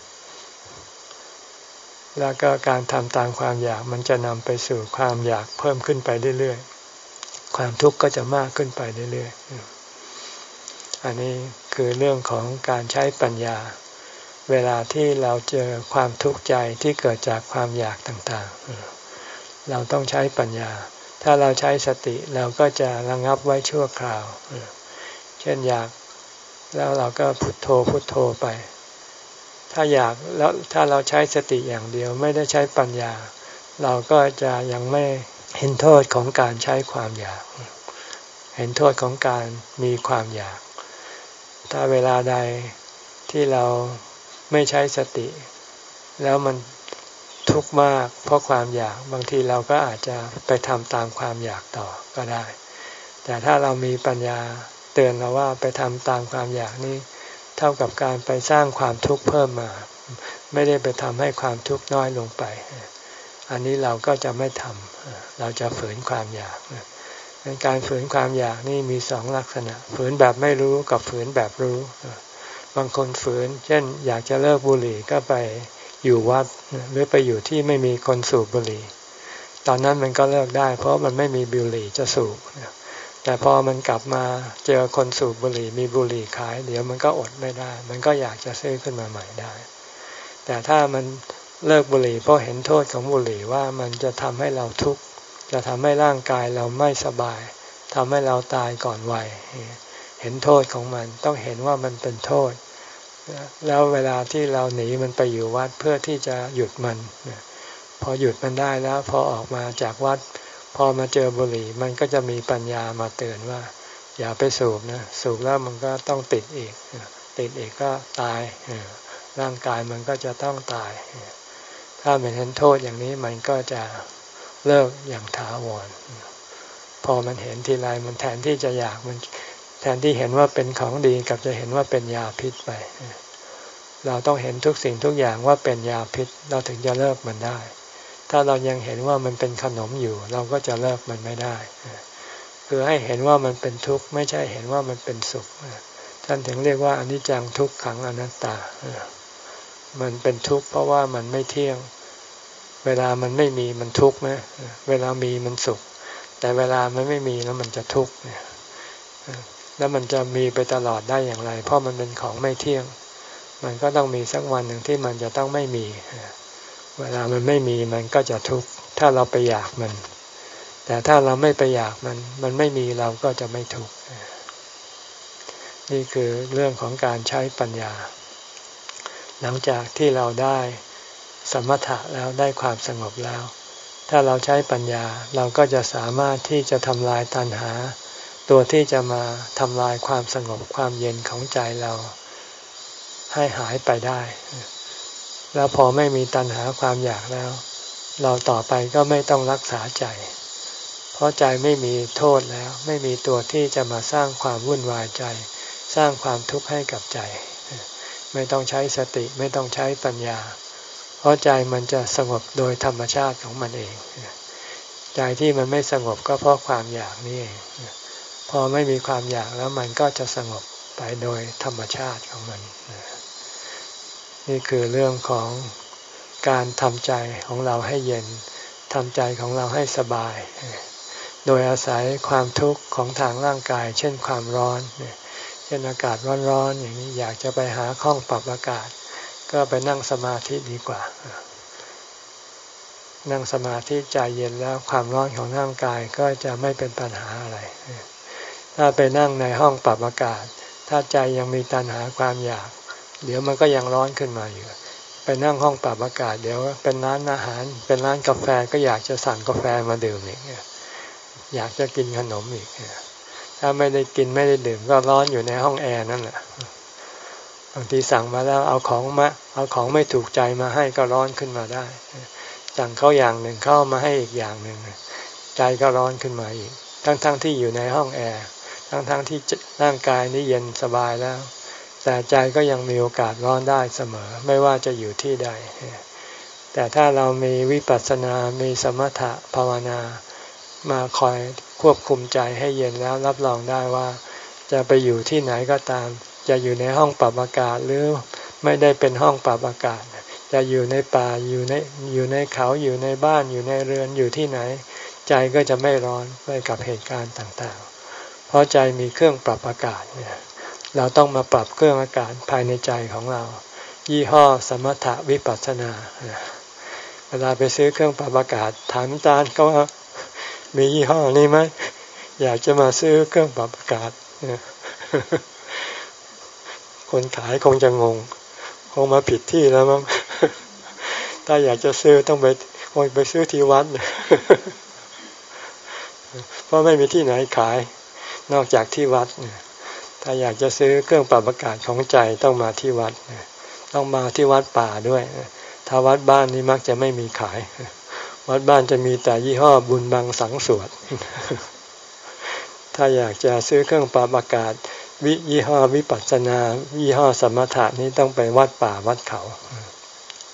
แล้วก็การทำตามความอยากมันจะนำไปสู่ความอยากเพิ่มขึ้นไปเรื่อยๆความทุกข์ก็จะมากขึ้นไปเรื่อยๆอันนี้คือเรื่องของการใช้ปัญญาเวลาที่เราเจอความทุกข์ใจที่เกิดจากความอยากต่างๆเราต้องใช้ปัญญาถ้าเราใช้สติเราก็จะระงับไว้ชั่วคราวเช่นอยากแล้วเราก็พุทโธพุทโธไปถ้าอยากแล้วถ้าเราใช้สติอย่างเดียวไม่ได้ใช้ปัญญาเราก็จะยังไม่เห็นโทษของการใช้ความอยากเห็นโทษของการมีความอยากถ้าเวลาใดที่เราไม่ใช้สติแล้วมันทุกข์มากเพราะความอยากบางทีเราก็อาจจะไปทำตามความอยากต่อก็ได้แต่ถ้าเรามีปัญญาเตือนเราว่าไปทำตามความอยากนี้เท่ากับการไปสร้างความทุกข์เพิ่มมาไม่ได้ไปทำให้ความทุกข์น้อยลงไปอันนี้เราก็จะไม่ทำเราจะฝืนความอยากการฝืนความอยากนี่มีสองลักษณะฝืนแบบไม่รู้กับฝืนแบบรู้บางคนฝืนเช่นอยากจะเลิกบุหรี่ก็ไปอยู่วัดหรือไปอยู่ที่ไม่มีคนสูบบุหรี่ตอนนั้นมันก็เลิกได้เพราะมันไม่มีบุหรี่จะสูบแต่พอมันกลับมาเจอคนสูบบุหรี่มีบุหรี่ขายเดี๋ยวมันก็อดไม่ได้มันก็อยากจะซื้อขึ้นมาใหม่ได้แต่ถ้ามันเลิกบุหรี่เพราะเห็นโทษของบุหรี่ว่ามันจะทำให้เราทุกข์จะทำให้ร่างกายเราไม่สบายทำให้เราตายก่อนวัยเห็นโทษของมันต้องเห็นว่ามันเป็นโทษแล้วเวลาที่เราหนีมันไปอยู่วัดเพื่อที่จะหยุดมันพอหยุดมันได้แล้วพอออกมาจากวัดพอมาเจอบุหรี่มันก็จะมีปัญญามาเตือนว่าอย่าไปสูบนะสูบแล้วมันก็ต้องติดอีกติดอีกก็ตายร่างกายมันก็จะต้องตายถ้ามันเห็นโทษอย่างนี้มันก็จะเลิกอย่างถาวรพอมันเห็นทีไรมันแทนที่จะอยากมันแทนที่เห็นว่าเป็นของดีกับจะเห็นว่าเป็นยาพิษไปเราต้องเห็นทุกสิ่งทุกอย่างว่าเป็นยาพิษเราถึงจะเลิกมันได้ถ้าเรายังเห็นว่ามันเป็นขนมอยู่เราก็จะเลิกมันไม่ได้คือให้เห็นว่ามันเป็นทุกข์ไม่ใช่เห็นว่ามันเป็นสุขท่านถึงเรียกว่าอนิจจังทุกขังอนัตตามันเป็นทุกข์เพราะว่ามันไม่เที่ยงเวลามันไม่มีมันทุกข์ไหมเวลามีมันสุขแต่เวลามันไม่มีแล้วมันจะทุกข์แล้วมันจะมีไปตลอดได้อย่างไรเพราะมันเป็นของไม่เที่ยงมันก็ต้องมีสักวันหนึ่งที่มันจะต้องไม่มีเวลามันไม่มีมันก็จะทุกข์ถ้าเราไปอยากมันแต่ถ้าเราไม่ไปอยากมันมันไม่มีเราก็จะไม่ทุกข์นี่คือเรื่องของการใช้ปัญญาหลังจากที่เราได้สมถะแล้วได้ความสงบแล้วถ้าเราใช้ปัญญาเราก็จะสามารถที่จะทำลายตัณหาตัวที่จะมาทำลายความสงบความเย็นของใจเราให้หายไปได้แล้วพอไม่มีตัณหาความอยากแล้วเราต่อไปก็ไม่ต้องรักษาใจเพราะใจไม่มีโทษแล้วไม่มีตัวที่จะมาสร้างความวุ่นวายใจสร้างความทุกข์ให้กับใจไม่ต้องใช้สติไม่ต้องใช้ปัญญาเพราะใจมันจะสงบโดยธรรมชาติของมันเองใจที่มันไม่สงบก็เพราะความอยากนี่เองพอไม่มีความอยากแล้วมันก็จะสงบไปโดยธรรมชาติของมันนี่คือเรื่องของการทำใจของเราให้เย็นทำใจของเราให้สบายโดยอาศัยความทุกข์ของทางร่างกายเช่นความร้อนเช่นอากาศร้อนๆอย่างนี้อยากจะไปหาห้องปรับอากาศก็ไปนั่งสมาธิดีกว่านั่งสมาธิใจเย็นแล้วความร้อนของร่างกายก็จะไม่เป็นปัญหาอะไรถ้าไปนั่งในห้องปรับอากาศถ้าใจยังมีตัณหาความอยากเดี๋ยวมันก็ยังร้อนขึ้นมาอยู่ไปนั่งห้องปรับอากาศเดี๋ยวเป็นร้านอาหารเป็นร้านกาแฟก็อยากจะสั่งกาแฟมาดื่มอีกอยากจะกินขนมอีกถ้าไม่ได้กินไม่ได้ดื่มก็ร้อนอยู่ในห้องแอร์นั่นแหละบางทีสั่งมาแล้วเอาของมาเอาของไม่ถูกใจมาให้ก็ร้อนขึ้นมาได้สั่งเขาอย่างหนึ่งเข้ามาให้อีกอย่างหนึ่งใจก็ร้อนขึ้นมาอีกทั้งๆ ท, ที่อยู่ในห้องแอร์ทั้งๆ ท, ที่ร่างกายนี้เย็นสบายแล้วแต่ใจก็ยังมีโอกาสร้อนได้เสมอไม่ว่าจะอยู่ที่ใดแต่ถ้าเรามีวิปัสสนามีสมถะภาวนามาคอยควบคุมใจให้เย็นแล้วรับรองได้ว่าจะไปอยู่ที่ไหนก็ตามจะอยู่ในห้องปรับอากาศหรือไม่ได้เป็นห้องปรับอากาศจะอยู่ในป่าอยู่ในอยู่ในเขาอยู่ในบ้านอยู่ในเรือนอยู่ที่ไหนใจก็จะไม่ร้อนไปกับเหตุการณ์ต่างๆเพราะใจมีเครื่องปรับอากาศเนี่ยเราต้องมาปรับเครื่องอากาศภายในใจของเรายี่ห้อสมถะวิปัสสนาเวลาไปซื้อเครื่องปรับอากาศถามอาจารย์ก็ว่ามียี่ห้อนี้ไหมอยากจะมาซื้อเครื่องปรับอากาศคนขายคงจะงงคงมาผิดที่แล้วมั้งถ้าอยากจะซื้อต้องไปคงไปซื้อที่วัดเพราะไม่มีที่ไหนขายนอกจากที่วัดถ้าอยากจะซื้อเครื่องปรับอากาศของใจต้องมาที่วัดต้องมาที่วัดป่าด้วยถ้าวัดบ้านนี้มักจะไม่มีขายวัดบ้านจะมีแต่ยี่ห้อบุญบังสังสวดถ้าอยากจะซื้อเครื่องปรับอากาศวิยี่ห้อวิปัสสนายี่ห้อสมถะนี้ต้องไปวัดป่าวัดเขา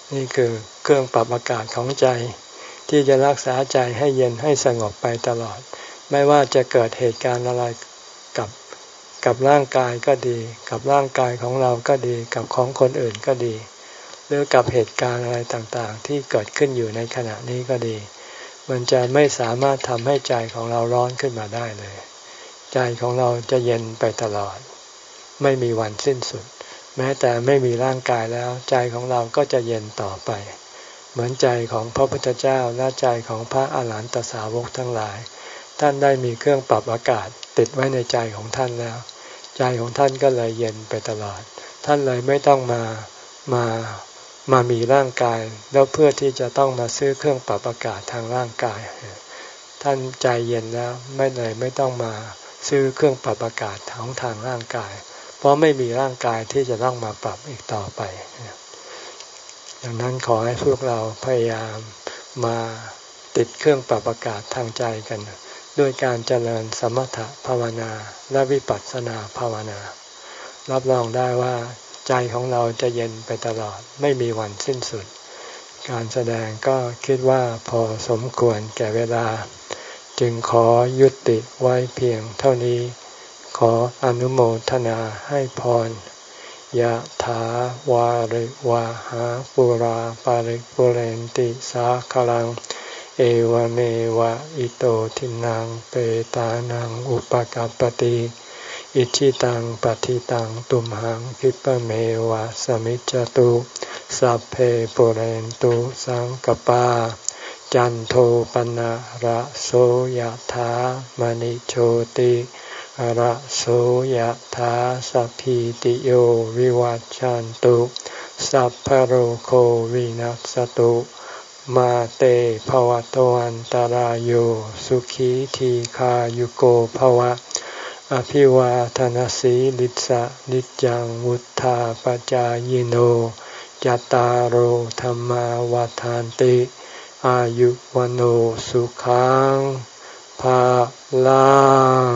นี่คือเครื่องปรับอากาศของใจที่จะรักษาใจให้เย็นให้สงบไปตลอดไม่ว่าจะเกิดเหตุการณ์อะไรกับกับร่างกายก็ดีกับร่างกายของเราก็ดีกับของคนอื่นก็ดีหรือกับเหตุการณ์อะไรต่างๆที่เกิดขึ้นอยู่ในขณะนี้ก็ดีมันจะไม่สามารถทำให้ใจของเราร้อนขึ้นมาได้เลยใจของเราจะเย็นไปตลอดไม่มีวันสิ้นสุดแม้แต่ไม่มีร่างกายแล้วใจของเราก็จะเย็นต่อไปเหมือนใจของพระพุทธเจ้าและใจของพระอาหารหันตสาวกทั้งหลายท่านได้มีเครื่องปรับอากาศติดไว้ในใจของท่านแล้วใจของท่านก็เลยเย็นไปตลอดท่านเลยไม่ต้องมามามามีร่างกายแล้วเพื่อที่จะต้องมาซื้อเครื่องปรับอากาศทางร่างกายท่านใจเย็นแล้วไม่เลยไม่ต้องมาซื้อเครื่องปรับอากาศของทางร่างกายเพราะไม่มีร่างกายที่จะต้องมาปรับอีกต่อไปดังนั้นขอให้พวกเราพยายามมาติดเครื่องปรับอากาศทางใจกันด้วยการเจริญสมถภาวนาและวิปัสสนาภาวนารับรองได้ว่าใจของเราจะเย็นไปตลอดไม่มีวันสิ้นสุดการแสดงก็คิดว่าพอสมควรแก่เวลาจึงขอยุติไว้เพียงเท่านี้ขออนุโมทนาให้พรยะถาวาริวะหาปุราปาริปุเรนติสาคลังเอวเมวะอิโตทินังเปตานังอุปกัปปติอิชิตังปฏิตังตุมหังคิปะเมวะสมิจจตุสัพเพปุเรนตุสังกปาจันโทปนะระโสยถามณิโชติระโสยถาสัพพิติโยวิวัจจันตุสัพพะโรโควินัสตุมาเตภวัตวันตารโยสุขีทีขายุโกภวะอภิวาทนาสีลิสะนิจังวุธาปจายโนจัตตารโอธรรมาวาทานติอายุวโนสุขังภาลัง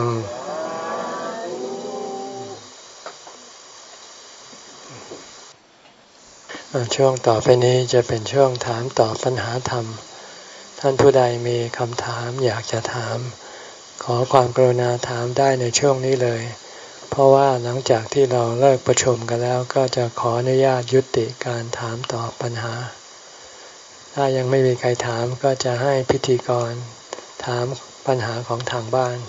ช่วงต่อไปนี้จะเป็นช่วงถามตอบปัญหาธรรมท่านผู้ใดมีคำถามอยากจะถามขอความกรุณาถามได้ในช่วงนี้เลยเพราะว่าหลังจากที่เราเลิกประชุมกันแล้วก็จะขออนุญาตยุติการถามตอบปัญหาถ้ายังไม่มีใครถามก็จะให้พิธีกรถามปัญหาของทางบ้าน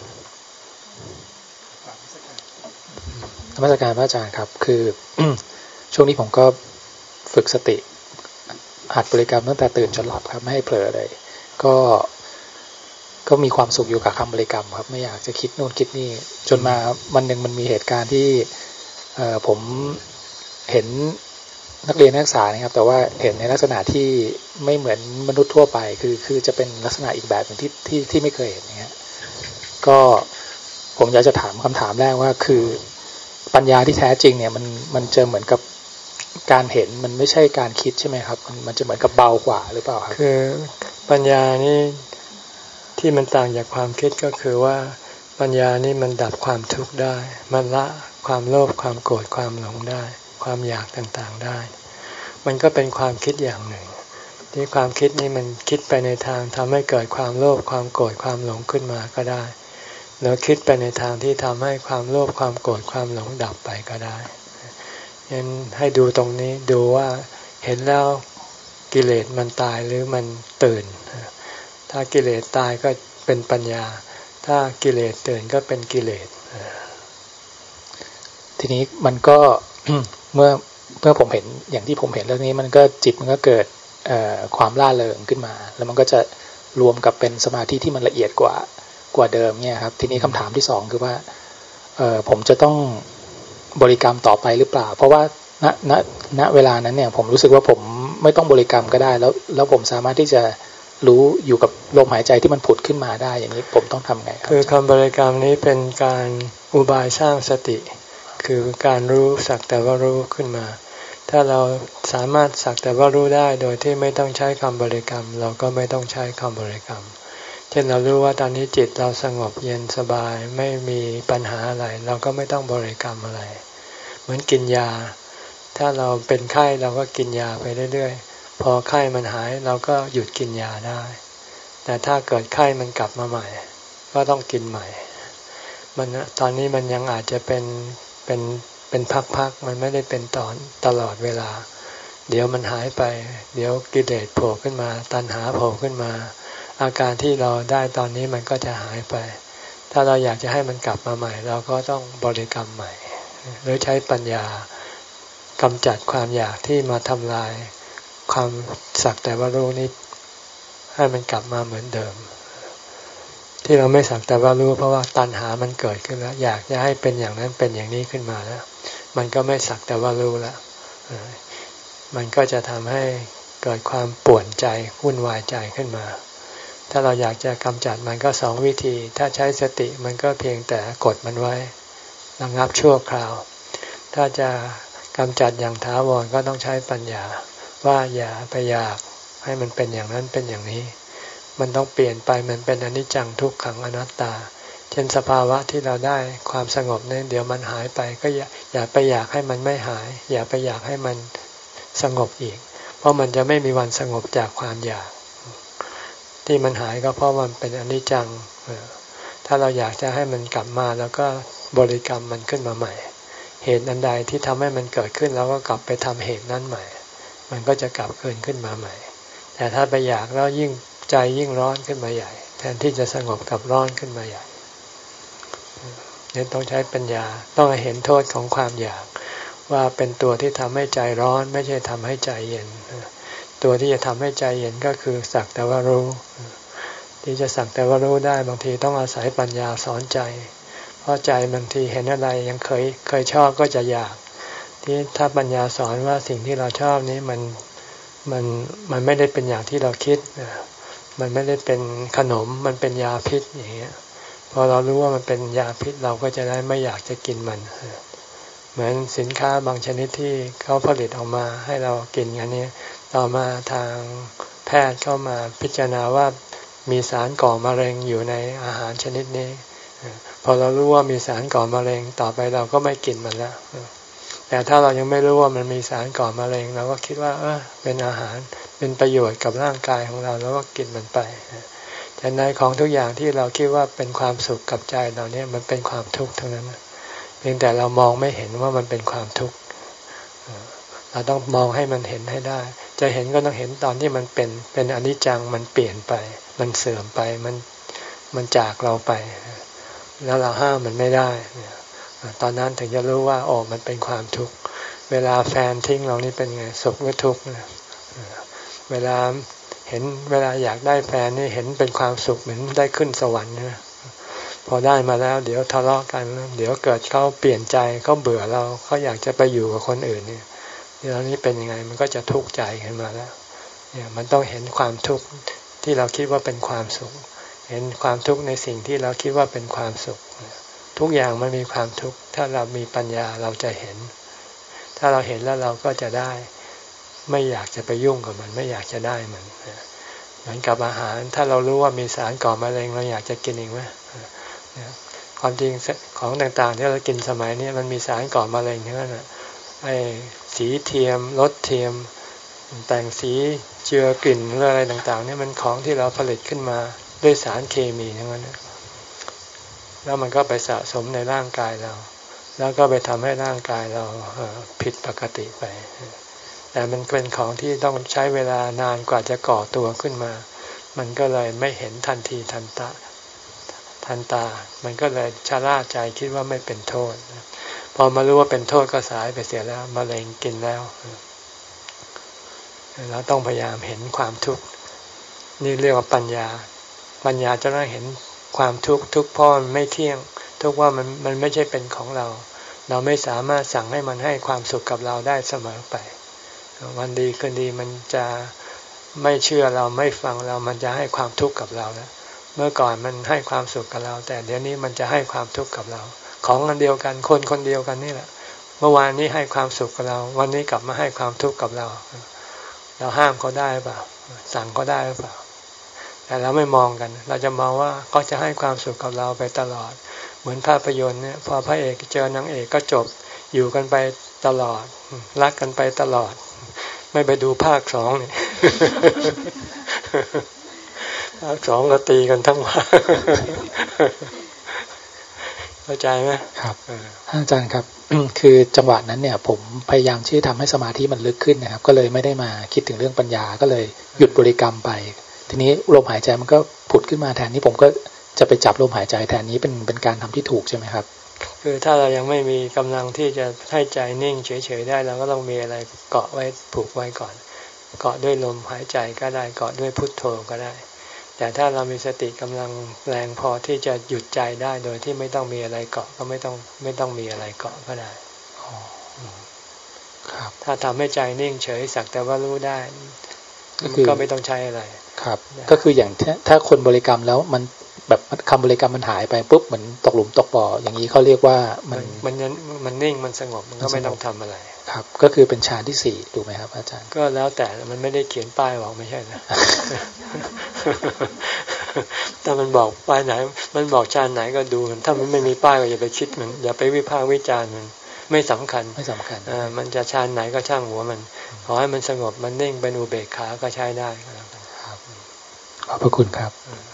นมัสการพระอาจารย์ครับคือ ช่วงนี้ผมก็ฝึกสติหัดบริกรรมตั้งแต่ตื่นจนหลับครับไม่ให้เผลอเลยก็ก็มีความสุขอยู่กับคำบริกรรมครับไม่อยากจะคิดโน่นคิดนี่จนมาวันหนึ่งมันมีเหตุการณ์ที่เอ่อผมเห็นนักเรียนนักศึกษานะครับแต่ว่าเห็นในลักษณะที่ไม่เหมือนมนุษย์ทั่วไปคือคือจะเป็นลักษณะอีกแบบหนึ่งที่ที่ที่ไม่เคยเห็นนะฮะก็ผมอยากจะถามคำถามแรกว่าคือปัญญาที่แท้จริงเนี่ยมันมันจะเหมือนกับการเห็นมันไม่ใช่การคิดใช่ไหมครับมันมันจะเหมือนกับเบากว่าหรือเปล่าครับคือปัญญานี่ที่มันต่างจากความคิดก็คือว่าปัญญานี่มันดับความทุกข์ได้มันละความโลภความโกรธความหลงได้ความอยากต่างๆได้มันก็เป็นความคิดอย่างหนึ่งที่ความคิดนี่มันคิดไปในทางทำให้เกิดความโลภความโกรธความหลงขึ้นมาก็ได้แล้วคิดไปในทางที่ทำให้ความโลภความโกรธความหลงดับไปก็ได้งั้นให้ดูตรงนี้ดูว่าเห็นแล้วกิเลสมันตายหรือมันตื่นถ้ากิเลสตายก็เป็นปัญญาถ้ากิเลสตื่นก็เป็นกิเลสทีนี้มันก็ เมื่อเมื่อผมเห็นอย่างที่ผมเห็นเรื่องนี้มันก็จิตมันก็เกิดความล่าเริงขึ้นมาแล้วมันก็จะรวมกับเป็นสมาธิที่มันละเอียดกว่ากว่าเดิมเนี่ยครับทีนี้คำถามที่สองคือว่าผมจะต้องบริกรรมต่อไปหรือเปล่าเพราะว่าณณณเวลานั้นเนี่ยผมรู้สึกว่าผมไม่ต้องบริกรรมก็ได้แล้วแล้วผมสามารถที่จะรู้อยู่กับลมหายใจที่มันผุดขึ้นมาได้อย่างนี้ผมต้องทำไงครับคือคำบริกรรมนี้เป็นการอุบายสร้างสติคือการรู้สักแต่ว่ารู้ขึ้นมาถ้าเราสามารถสักแต่ว่ารู้ได้โดยที่ไม่ต้องใช้คำบริกรรมเราก็ไม่ต้องใช้คำบริกรรมเช่นเรารู้ว่าตอนนี้จิตเราสงบเย็นสบายไม่มีปัญหาอะไรเราก็ไม่ต้องบริกรรมอะไรเหมือนกินยาถ้าเราเป็นไข้เราก็กินยาไปเรื่อยๆพอไข้มันหายเราก็หยุดกินยาได้แต่ถ้าเกิดไข้มันกลับมาใหม่ก็ต้องกินใหม่มันตอนนี้มันยังอาจจะเป็นเป็นเป็นพักๆมันไม่ได้เป็นตอนตลอดเวลาเดี๋ยวมันหายไปเดี๋ยวกิเลสโผล่ขึ้นมาตัณหาโผล่ขึ้นมาอาการที่เราได้ตอนนี้มันก็จะหายไปถ้าเราอยากจะให้มันกลับมาใหม่เราก็ต้องบริกรรมใหม่หรือใช้ปัญญากำจัดความอยากที่มาทำลายความสักแต่ว่ารู้นี้ให้มันกลับมาเหมือนเดิมที่เราไม่สักแต่ว่ารู้เพราะว่าตัณหามันเกิดขึ้นแล้วอยากจะให้เป็นอย่างนั้นเป็นอย่างนี้ขึ้นมาแล้วมันก็ไม่สักแต่ว่ารู้แล้วมันก็จะทำให้เกิดความป่วนใจวุ่นวายใจขึ้นมาถ้าเราอยากจะกำจัดมันก็สองวิธีถ้าใช้สติมันก็เพียงแต่กดมันไว้ระงับชั่วคราวถ้าจะกำจัดอย่างถาวรก็ต้องใช้ปัญญาว่าอย่าไปอยากให้มันเป็นอย่างนั้นเป็นอย่างนี้มันต้องเปลี่ยนไปมันเป็นอนิจจังทุกขังอนัตตาเช่นสภาวะที่เราได้ความสงบเนี่ยเดี๋ยวมันหายไปก็อย่าอย่าไปอยากให้มันไม่หายอย่าไปอยากให้มันสงบอีกเพราะมันจะไม่มีวันสงบจากความอยากที่มันหายก็เพราะมันเป็นอนิจจังถ้าเราอยากจะให้มันกลับมาแล้วก็บริกรรมมันขึ้นมาใหม่เหตุอันใดที่ทำให้มันเกิดขึ้นเราก็กลับไปทำเหตุนั้นใหม่มันก็จะกลับคืนขึ้นมาใหม่แต่ถ้าไปอยากแล้วยิ่งใจยิ่งร้อนขึ้นมาใหญ่แทนที่จะสงบกับร้อนขึ้นมาใหญ่เนี่ยต้องใช้ปัญญาต้องเห็นโทษของความอยากว่าเป็นตัวที่ทำให้ใจร้อนไม่ใช่ทำให้ใจเย็นตัวที่จะทำให้ใจเย็นก็คือสักแต่ว่ารู้ที่จะสักแต่ว่ารู้ได้บางทีต้องอาศัยปัญญาสอนใจเพราะใจบางทีเห็นอะไรยังเคยเคยชอบก็จะอยากที่ถ้าปัญญาสอนว่าสิ่งที่เราชอบนี้มันมันมันไม่ได้เป็นอย่างที่เราคิดมันไม่ได้เป็นขนมมันเป็นยาพิษอย่างเงี้ยพอเรารู้ว่ามันเป็นยาพิษเราก็จะได้ไม่อยากจะกินมันเหมือนสินค้าบางชนิดที่เขาผลิตออกมาให้เรากินกันนี้ต่อมาทางแพทย์เข้ามาพิจารณาว่ามีสารก่อมะเร็งอยู่ในอาหารชนิดนี้พอเรารู้ว่ามีสารก่อมะเร็งต่อไปเราก็ไม่กินมันแล้วแต่ถ้าเรายังไม่รู้ว่ามันมีสารก่อมะเร็งเราก็คิดว่าเออเป็นอาหารเป็นประโยชน์กับร่างกายของเราแล้วก็กินมันไปแต่ในของทุกอย่างที่เราคิดว่าเป็นความสุขกับใจเราเนี่ยมันเป็นความทุกข์ทั้งนั้นเพียงแต่เรามองไม่เห็นว่ามันเป็นความทุกข์เราต้องมองให้มันเห็นให้ได้จะเห็นก็ต้องเห็นตอนที่มันเป็นเป็นอนิจจังมันเปลี่ยนไปมันเสื่อมไปมันมันจากเราไปแล้วเราห้ามมันไม่ได้ตอนนั้นถึงจะรู้ว่าโอ้มันเป็นความทุกข์เวลาแฟนทิ้งเรานี่เป็นไงสุขหรือทุกข์เวลาเห็นเวลาอยากได้แฟนนี่เห็นเป็นความสุขเหมือนได้ขึ้นสวรรค์นะพอได้มาแล้วเดี๋ยวทะเลาะกันเดี๋ยวเกิดเขาเปลี่ยนใจเขาเบื่อเราเขาอยากจะไปอยู่กับคนอื่นเนี่ยเดี๋ยวนี้เป็นยังไงมันก็จะทุกข์ใจขึ้นมาแล้วเนี่ยมันต้องเห็นความทุกข์ที่เราคิดว่าเป็นความสุขเห็นความทุกข์ในสิ่งที่เราคิดว่าเป็นความสุขทุกอย่างมันมีความทุกข์ถ้าเรามีปัญญาเราจะเห็นถ้าเราเห็นแล้วเราก็จะได้ไม่อยากจะไปยุ่งกับมันไม่อยากจะได้มันเหมือนกับอาหารถ้าเรารู้ว่ามีสารก่อมะเร็งเราอยากจะกินเองไหมความจริงของต่างๆที่เรากินสมัยนี้มันมีสารก่อมะเร็งทั้งนั้นไอ้สีเทียมรสเทียมแต่งสีเจือกลิ่นอะไรต่างๆนี่มันของที่เราผลิตขึ้นมาด้วยสารเคมีทั้งนั้นแล้วมันก็ไปสะสมในร่างกายเราแล้วก็ไปทำให้ร่างกายเราผิดปกติไปแต่มันเป็นของที่ต้องใช้เวลานานกว่าจะก่อตัวขึ้นมามันก็เลยไม่เห็นทันทีทันตาทันตามันก็เลยชะล่าใจคิดว่าไม่เป็นโทษพอมารู้ว่าเป็นโทษก็สายไปเสียแล้วมะเร็งกินแล้วเราต้องพยายามเห็นความทุกข์นี่เรียกว่าปัญญาปัญญาจะได้เห็นความทุกข์ทุกข์เพราะมันไม่เที่ยงทุกว่ามันมันไม่ใช่เป็นของเราเราไม่สามารถสั่งให้มันให้ความสุขกับเราได้เสมอไปวันดีคืนดีมันจะไม่เชื่อเราไม่ฟังเรามันจะให้ความทุกข์กับเราแล้วเมื่อก่อนมันให้ความสุขกับเราแต่เดี๋ยวนี้มันจะให้ความทุกข์กับเราของอันเดียวกันคนคนเดียวกันนี่แหละเมื่อวานนี้ให้ความสุขกับเราวันนี้กลับมาให้ความทุกข์กับเราเราห้ามเขาได้เปล่าสั่งเขาได้เปล่าแต่เราไม่มองกันเราจะมองว่าเขาจะให้ความสุขกับเราไปตลอดเหมือนภาพยนตร์เนี่ยพอพระเอกเจอนางเอกก็จบอยู่กันไปตลอดรักกันไปตลอดไม่ไปดูภาคสองเนี่ยภาคสองก็ตีกันทั้งวันเข้าใจไหมครับอาจารย์ครับ คือจังหวะนั้นเนี่ยผมพยายามที่จะทำให้สมาธิมันลึกขึ้นนะครับก็เลยไม่ได้มาคิดถึงเรื่องปัญญาก็เลยหยุดบริกรรมไปทีนี้ลมหายใจมันก็ผุดขึ้นมาแทนนี้ผมก็จะไปจับลมหายใจแทนนี้เป็นเป็นการทำที่ถูกใช่ไหมครับคือถ้าเรายังไม่มีกำลังที่จะให้ใจนิ่งเฉยๆได้เราก็ต้องมีอะไรเกาะไว้ผูกไว้ก่อนเกาะด้วยลมหายใจก็ได้เกาะด้วยพุทโธก็ได้แต่ถ้าเรามีสติกำลังแรงพอที่จะหยุดใจได้โดยที่ไม่ต้องมีอะไรเกาะก็ไม่ต้องไม่ต้องมีอะไรเกาะก็ได้ครับถ้าทำให้ใจนิ่งเฉยสักแต่ว่ารู้ได้ก็ไม่ต้องใช้อะไรครับก็คืออย่างถ้าคนบริกรรมแล้วมันแบบคำบริกรรมมันหายไปปุ๊บเหมือนตกหลุมตกบ่ออย่างนี้เขาเรียกว่ามันมันมันนิ่งมันสงบมันก็ไม่ต้องทำอะไรครับก็คือเป็นฌานที่สี่ถูกไหมครับอาจารย์ก็แล้วแต่มันไม่ได้เขียนป้ายบอกไม่ใช่นะถ้ามันบอกป้ายไหนมันบอกฌานไหนก็ดูถ้ามันไม่มีป้ายก็อย่าไปคิดมันอย่าไปวิพากษ์วิจารณ์มันไม่สำคัญไม่สำคัญอ่ามันจะฌานไหนก็ช่างหัวมันขอให้มันสงบมันนิ่งเป็นอุเบกขาก็ใช้ได้ครับขอบพระคุณครับ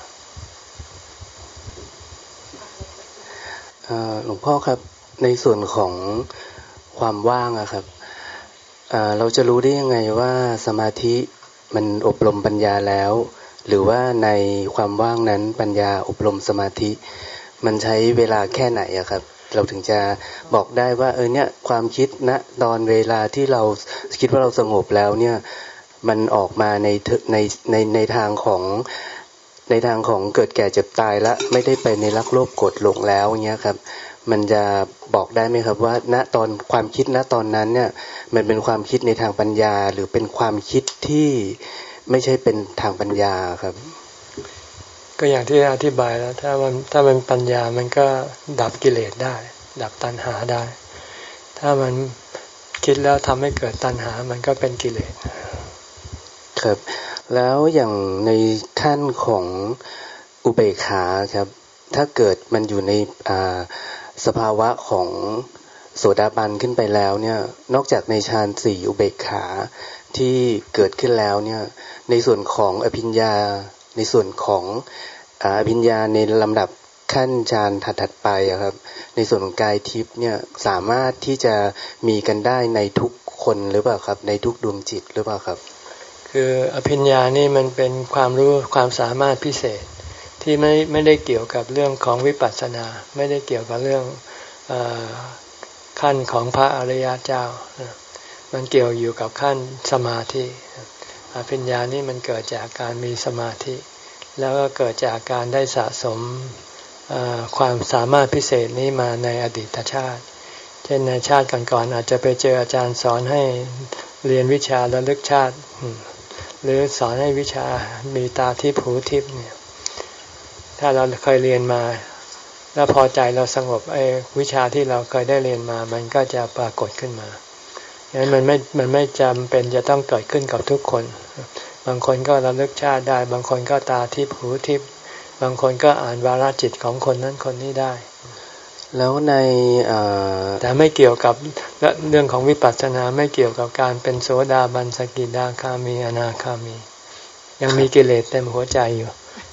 หลวงพ่อครับในส่วนของความว่างอะครับเราจะรู้ได้ยังไงว่าสมาธิมันอบรมปัญญาแล้วหรือว่าในความว่างนั้นปัญญาอบรมสมาธิมันใช้เวลาแค่ไหนอะครับเราถึงจะบอกได้ว่าเออเนี่ยความคิดณตอนเวลาที่เราคิดว่าเราสงบแล้วเนี่ยมันออกมาในในในในทางของในทางของเกิดแก่เจ็บตายละไม่ได้ไปในรักโลภโกรธหลงแล้วเงี้ยครับมันจะบอกได้ไหมครับว่าณตอนความคิดณตอนนั้นเนี่ยมันเป็นความคิดในทางปัญญาหรือเป็นความคิดที่ไม่ใช่เป็นทางปัญญาครับก็อย่างที่อธิบายแล้วถ้ามันถ้ามันปัญญามันก็ดับกิเลสได้ดับตัณหาได้ถ้ามันคิดแล้วทำให้เกิดตัณหามันก็เป็นกิเลสครับแล้วอย่างในขั้นของอุเบกขาครับถ้าเกิดมันอยู่ในสภาวะของโสดาบันขึ้นไปแล้วเนี่ยนอกจากในฌานสี่อุเบกขาที่เกิดขึ้นแล้วเนี่ยในส่วนของอภิญญาในส่วนของอภิญญาในลำดับขั้นฌานถัดๆไปครับในส่วนของกายทิพย์เนี่ยสามารถที่จะมีกันได้ในทุกคนหรือเปล่าครับในทุกดวงจิตหรือเปล่าครับคืออภิญญานี่มันเป็นความรู้ความสามารถพิเศษที่ไม่ไม่ได้เกี่ยวกับเรื่องของวิปัสสนาไม่ได้เกี่ยวกับเรื่องเอ่อขั้นของพระอริยเจ้ามันเกี่ยวอยู่กับขั้นสมาธิอภิญญานี่มันเกิดจากการมีสมาธิแล้วก็เกิดจากการได้สะสมความสามารถพิเศษนี้มาในอดีตชาติเช่นในชาติก่อนๆอาจจะไปเจออาจารย์สอนให้เรียนวิชาระลึกชาติหรือสอนให้วิชามีตาทิพย์หูทิพย์เนี่ยถ้าเราเคยเรียนมาแล้วพอใจเราสงบไอ้วิชาที่เราเคยได้เรียนมามันก็จะปรากฏขึ้นมาดังนั้นมันไม่มันไม่จำเป็นจะต้องเกิดขึ้นกับทุกคนบางคนก็ระลึกชาติได้บางคนก็ตาทิพย์หูทิพย์บางคนก็อ่านวาระจิตของคนนั้นคนนี้ได้แล้วในแต่ไม่เกี่ยวกับเรื่องของวิปัสสนาไม่เกี่ยวกับการเป็นโสดาบันสกิทาคามีอนาคามียังมีกิเลสเต็มหัวใจอยู่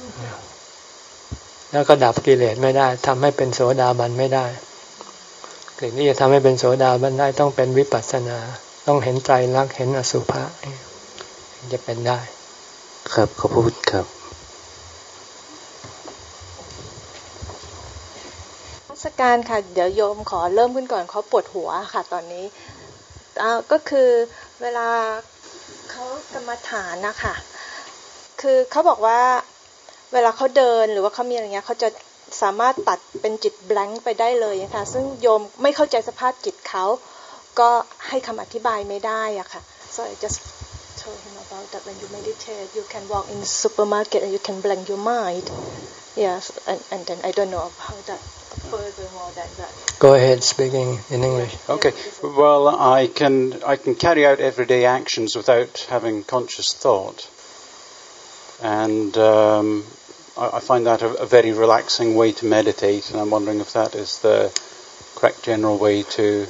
แล้วก็ดับกิเลสไม่ได้ทำให้เป็นโสดาบันไม่ได้สิ่งที่จะทำให้เป็นโสดาบันได้ต้องเป็นวิปัสสนาต้องเห็นไตรลักษณ์เห็นอสุภะถึงจะเป็นได้ครับขอบคุณครับสการค่ะเดี๋ยวโยมขอเริ่มขึ้นก่อนเขาปวดหัวค่ะตอนนี้ก็คือเวลาเขากรรมฐานนะคะคือเขาบอกว่าเวลาเขาเดินหรือว่าเขามีอะไรเงี้ยเขาจะสามารถตัดเป็นจิตแบงค์ไปได้เลยนะคะซึ่งโยมไม่เข้าใจสภาพจิตเขาก็ให้คำอธิบายไม่ได้อะค่ะ so I just told him about that when you meditate you can walk in the supermarket and you can blank your mind yes and and then I don't know how that furthermore than that go ahead speaking in English okay well I can I can carry out everyday actions without having conscious thought and um, I, I find that a, a very relaxing way to meditate and I'm wondering if that is the correct general way to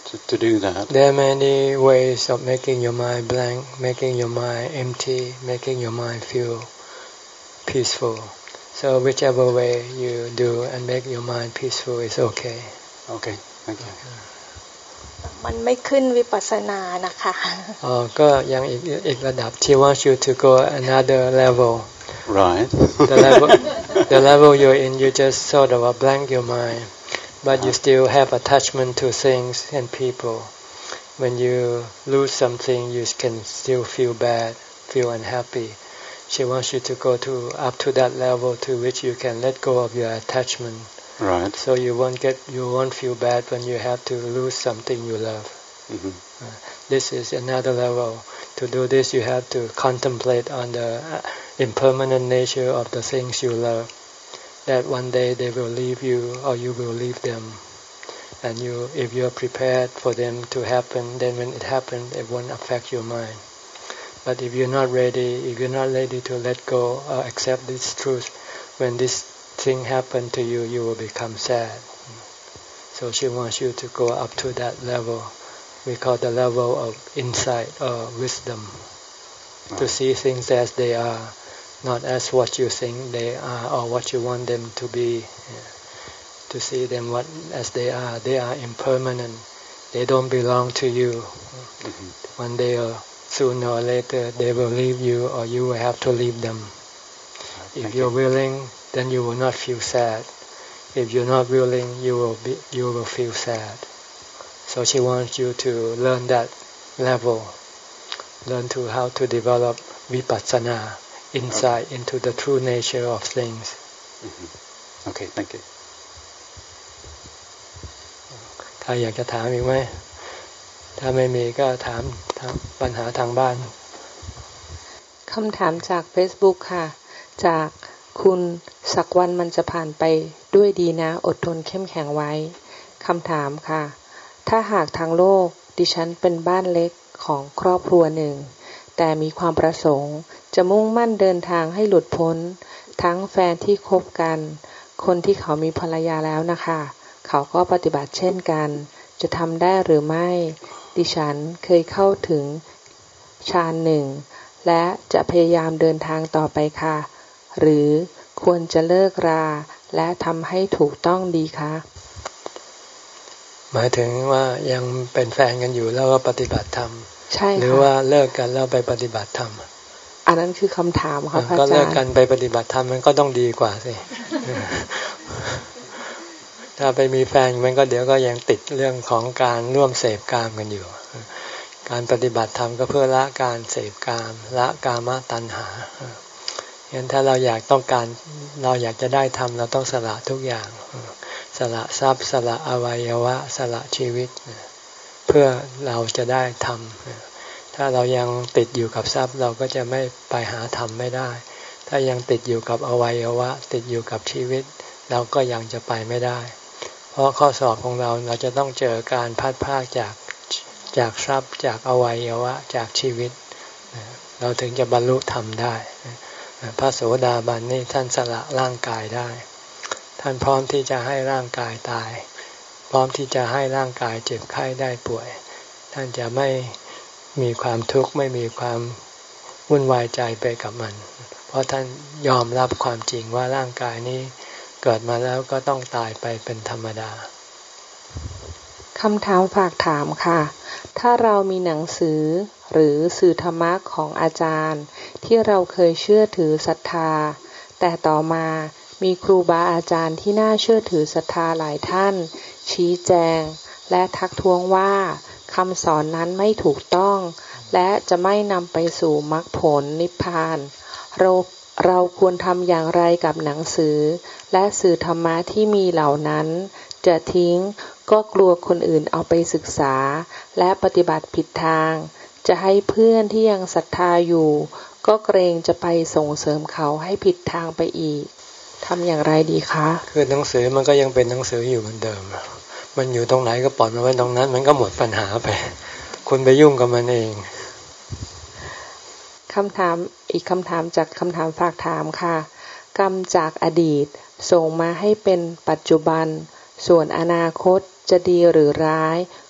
to, to do that. There are many ways of making your mind blank, making your mind empty, making your mind feel peaceful. So whichever way you do and make your mind peaceful is okay. Okay, thank you. มันไม่ขึ้นวิปัสสนานะคะอ๋อก็ยังอีกอีกระดับ She wants you to go another level. Right. The level, the level you're in, you just sort of blank your mind, but you still have attachment to things and people. When you lose something, you can still feel bad, feel unhappy. She wants you to go to up to that level to which you can let go of your attachment. Right. So you won't get, you won't feel bad when you have to lose something you love. Mm-hmm. Uh, this is another level. To do this, you have to contemplate on the impermanent nature of the things you love. That one day they will leave you, or you will leave them. And you, if you are prepared for them to happen, then when it happens, it won't affect your mind. But if you're not ready, if you're not ready to let go or accept this truth, when this thing happen to you, you will become sad. So she wants you to go up to that level. We call the level of insight or wisdom. Right. To see things as they are, not as what you think they are or what you want them to be. Yeah. To see them what as they are. They are impermanent. They don't belong to you. Mm-hmm. One day or sooner or later they will leave you or you will have to leave them. Right. If you're willing, then you will not feel sad. If you're not willing, you will be, you will feel sad. So she wants you to learn that level, learn to how to develop vipassana, insight okay. into the true nature of things. Mm-hmm. Okay, thank you. ใครอยากจะถามอีกไหมถ้าไม่มีก็ถามถามปัญหาทางบ้านคำถามจาก Facebook ค่ะจากคุณสักวันมันจะผ่านไปด้วยดีนะอดทนเข้มแข็งไว้คำถามค่ะถ้าหากทางโลกดิฉันเป็นบ้านเล็กของครอบครัวหนึ่งแต่มีความประสงค์จะมุ่งมั่นเดินทางให้หลุดพ้นทั้งแฟนที่คบกันคนที่เขามีภรรยาแล้วนะคะเขาก็ปฏิบัติเช่นกันจะทำได้หรือไม่ดิฉันเคยเข้าถึงฌานหนึ่งและจะพยายามเดินทางต่อไปค่ะหรือควรจะเลิกราและทำให้ถูกต้องดีคะหมายถึงว่ายังเป็นแฟนกันอยู่แล้วก็ปฏิบัติธรรมใช่ค่ะหรือว่าเลิกกันแล้วไปปฏิบัติธรรมอันนั้นคือคำถามค่ะพระอาจารย์ก็เลิกกันไปปฏิบัติธรรมมันก็ต้องดีกว่าสิ ถ้าไปมีแฟนมันก็เดี๋ยวก็ยังติดเรื่องของการร่วมเสพกามกันอยู่การปฏิบัติธรรมก็เพื่อละการเสพกามละกามตัณหางั้นถ้าเราอยากต้องการเราอยากจะได้ธรรมเราต้องสละทุกอย่างสละทรัพย์สละอวัยวะสละชีวิตเพื่อเราจะได้ธรรมถ้าเรายังติดอยู่กับทรัพย์เราก็จะไม่ไปหาธรรมไม่ได้ถ้ายังติดอยู่กับอวัยวะติดอยู่กับชีวิตเราก็ยังจะไปไม่ได้เพราะข้อสอบของเราเราจะต้องเจอการพัดพรากจากจากทรัพย์จากอวัยวะจากชีวิตเราถึงจะบรรลุธรรมได้พระโสดาบันนี่ท่านสละร่างกายได้ท่านพร้อมที่จะให้ร่างกายตายพร้อมที่จะให้ร่างกายเจ็บไข้ได้ป่วยท่านจะไม่มีความทุกข์ไม่มีความวุ่นวายใจไปกับมันเพราะท่านยอมรับความจริงว่าร่างกายนี้เกิดมาแล้วก็ต้องตายไปเป็นธรรมดาคำถามฝากถามค่ะถ้าเรามีหนังสือหรือสื่อธรรมะของอาจารย์ที่เราเคยเชื่อถือศรัทธาแต่ต่อมามีครูบาอาจารย์ที่น่าเชื่อถือศรัทธาหลายท่านชี้แจงและทักท้วงว่าคำสอนนั้นไม่ถูกต้องและจะไม่นำไปสู่มรรคผลนิพพานเราเราควรทำอย่างไรกับหนังสือและสื่อธรรมะที่มีเหล่านั้นจะทิ้งก็กลัวคนอื่นเอาไปศึกษาและปฏิบัติผิดทางจะให้เพื่อนที่ยังศรัทธาอยู่ก็เกรงจะไปส่งเสริมเขาให้ผิดทางไปอีกทำอย่างไรดีคะคือหนังสือมันก็ยังเป็นหนังสืออยู่เหมือนเดิมมันอยู่ตรงไหนก็ปล่อยมันไว้ตรงนั้นมันก็หมดปัญหาไปคุณไปยุ่งกับมันเองคำถามอีกคำถามจากคำถามฝากถามค่ะกรรมจากอดีตส่งมาให้เป็นปัจจุบันส่วนอนาคตจะดีหรือร้าย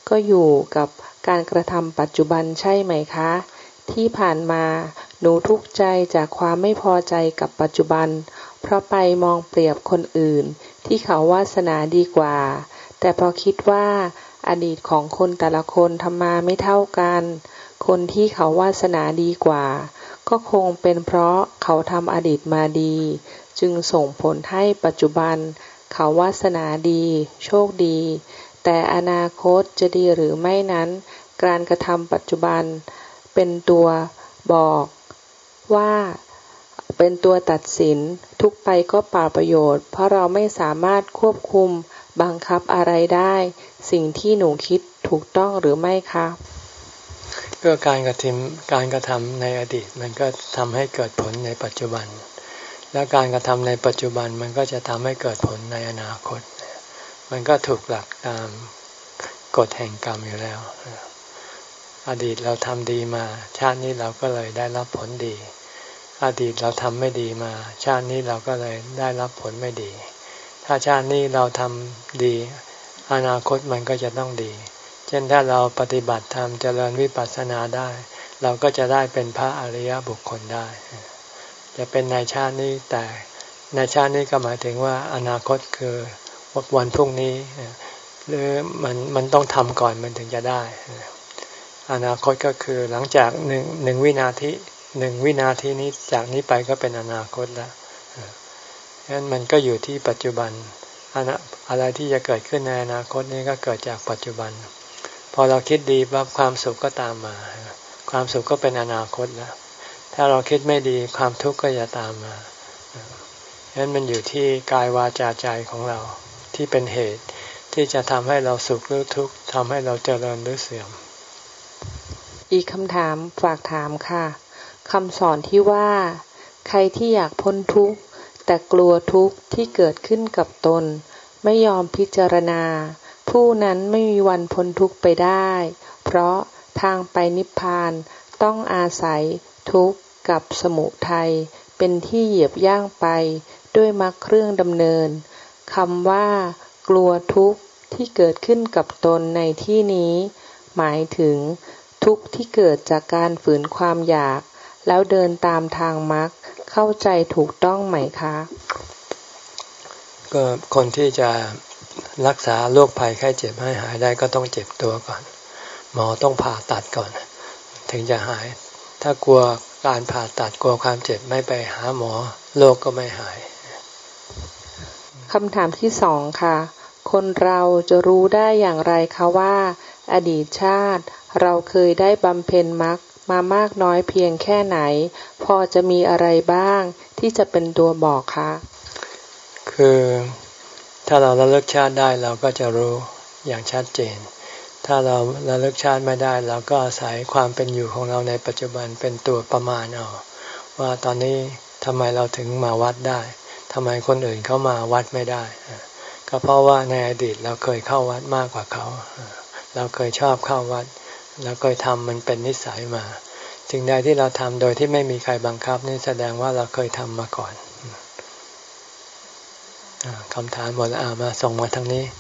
ก็อยู่กับการกระทำปัจจุบันใช่ไหมคะที่ผ่านมาหนูทุกข์ใจจากความไม่พอใจกับปัจจุบันเพราะไปมองเปรียบคนอื่นที่เขาวาสนาดีกว่าแต่พอคิดว่าอดีตของคนแต่ละคนทำมาไม่เท่ากันคนที่เขาวาสนาดีกว่าก็คงเป็นเพราะเขาทำอดีตมาดีจึงส่งผลให้ปัจจุบันเขาวาสนาดีโชคดีแต่อนาคตจะดีหรือไม่นั้นการกระทำปัจจุบันเป็นตัวบอกว่าเป็นตัวตัดสินทุกไปก็เปล่าประโยชน์เพราะเราไม่สามารถควบคุมบังคับอะไรได้สิ่งที่หนูคิดถูกต้องหรือไม่คะก็การกระทำการกระทำในอดีตมันก็ทำให้เกิดผลในปัจจุบันและการกระทำในปัจจุบันมันก็จะทำให้เกิดผลในอนาคตมันก็ถูกหลักตามกฎแห่งกรรมอยู่แล้วอดีตเราทำดีมาชาตินี้เราก็เลยได้รับผลดีอดีตเราทำไม่ดีมาชาตินี้เราก็เลยได้รับผลไม่ดีถ้าชาตินี้เราทำดีอนาคตมันก็จะต้องดีเช่นถ้าเราปฏิบัติธรรมเจริญวิปัสสนาได้เราก็จะได้เป็นพระอริยบุคคลได้จะเป็นในชาตินี้แต่ในชาตินี้ก็หมายถึงว่าอนาคตคือวันพรุ่งนี้หรือมันมันต้องทำก่อนมันถึงจะได้อนาคตก็คือหลังจากหนึ่งหนึ่งวินาทีหนึ่งวินาทีนี้จากนี้ไปก็เป็นอนาคตแล้วฉะนั้นมันก็อยู่ที่ปัจจุบันอะไรที่จะเกิดขึ้นในอนาคตนี้ก็เกิดจากปัจจุบันพอเราคิดดีปั๊บความสุขก็ตามมาความสุขก็เป็นอนาคตแล้วถ้าเราคิดไม่ดีความทุกข์ก็จะตามมาฉะนั้นมันอยู่ที่กายวาจาใจของเราที่เป็นเหตุที่จะทำให้เราสุขหรือทุกข์ทำให้เราเจริญหรือเสื่อมอีกคำถามฝากถามค่ะคำสอนที่ว่าใครที่อยากพ้นทุกข์แต่กลัวทุกข์ที่เกิดขึ้นกับตนไม่ยอมพิจารณาผู้นั้นไม่มีวันพ้นทุกข์ไปได้เพราะทางไปนิพพานต้องอาศัยทุกข์กับสมุทัยเป็นที่เหยียบย่างไปด้วยมรรคเครื่องดำเนินคำว่ากลัวทุกข์ที่เกิดขึ้นกับตนในที่นี้หมายถึงทุกข์ที่เกิดจากการฝืนความอยากแล้วเดินตามทางมรรคเข้าใจถูกต้องไหมคะก็คนที่จะรักษาโรคภัยไข้เจ็บให้หายได้ก็ต้องเจ็บตัวก่อนหมอต้องผ่าตัดก่อนถึงจะหายถ้ากลัวการผ่าตัดกลัวความเจ็บไม่ไปหาหมอโรคก็ไม่หายคำถามที่สองค่ะคนเราจะรู้ได้อย่างไรคะว่าอดีตชาติเราเคยได้บำเพ็ญมรรคมามากน้อยเพียงแค่ไหนพอจะมีอะไรบ้างที่จะเป็นตัวบอกคะคือถ้าเราระลึกชาติได้เราก็จะรู้อย่างชัดเจนถ้าเราระลึกชาติไม่ได้เราก็อาศัยความเป็นอยู่ของเราในปัจจุบันเป็นตัวประมาณเอาว่าตอนนี้ทำไมเราถึงมาวัดได้ทำไมคนอื่นเขามาวัดไม่ได้ก็เพราะว่าในอดีตเราเคยเข้าวัดมากกว่าเขาเราเคยชอบเข้าวัดเราเคยทำมันเป็นนิสัยมาสิ่งใดที่เราทำโดยที่ไม่มีใครบังคับนี่แสดงว่าเราเคยทำมาก่อนคำถามหมดแล้วอ่ามาส่งมาทางนี้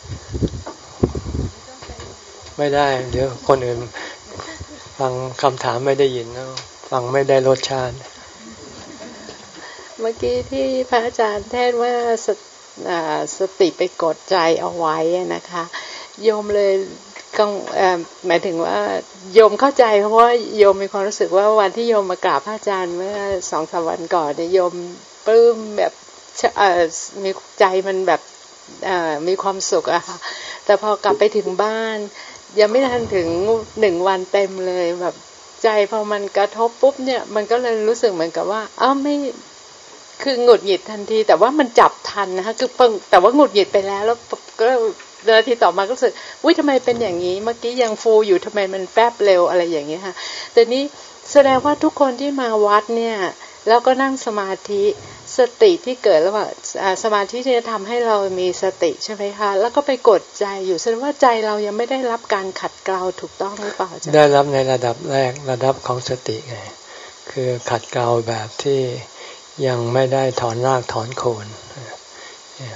ไม่ได้เดี๋ยวคนอื่นฟังคำถามไม่ได้ยินนะฟังไม่ได้รสชาติเมื่อกี้ที่พระอาจารย์เทศน์ว่าส, สติไปกดใจเอาไว้นะคะโยมเลยกังหมายถึงว่าโยมเข้าใจเพราะว่าโยมมีความรู้สึกว่าวันที่โยมมากราบพระอาจารย์เมื่อสองสามวันก่อนเนี่ยโยมปลื้มแบบมีใจมันแบบมีความสุขอะค่ะแต่พอกลับไปถึงบ้านยังไม่ทันถึงหนึ่งวันเต็มเลยแบบใจพอมันกระทบปุ๊บเนี่ยมันก็เลยรู้สึกเหมือนกับว่าอ้าวไม่คือหงุดหงิดทันทีแต่ว่ามันจับทันนะคะคือแต่ว่าหงุดหงิดไปแล้วแล้วก็นาทีต่อมาก็รู้สึกอุ้ยทำไมเป็นอย่างนี้เมื่อกี้ยังฟูอยู่ทำไมมันแฟบเร็วอะไรอย่างเงี้ยค่ะแต่นี้แสดงว่าทุกคนที่มาวัดเนี่ยแล้วก็นั่งสมาธิสติที่เกิดแล้วว่าสมาธิที่จะทำให้เรามีสติใช่ไหมคะแล้วก็ไปกดใจอยู่แสดงว่าใจเรายังไม่ได้รับการขัดเกลาถูกต้องหรือเปล่าจ๊ะได้รับในระดับแรกระดับของสติไงคือขัดเกลาแบบที่ยังไม่ได้ถอนรากถอนโคน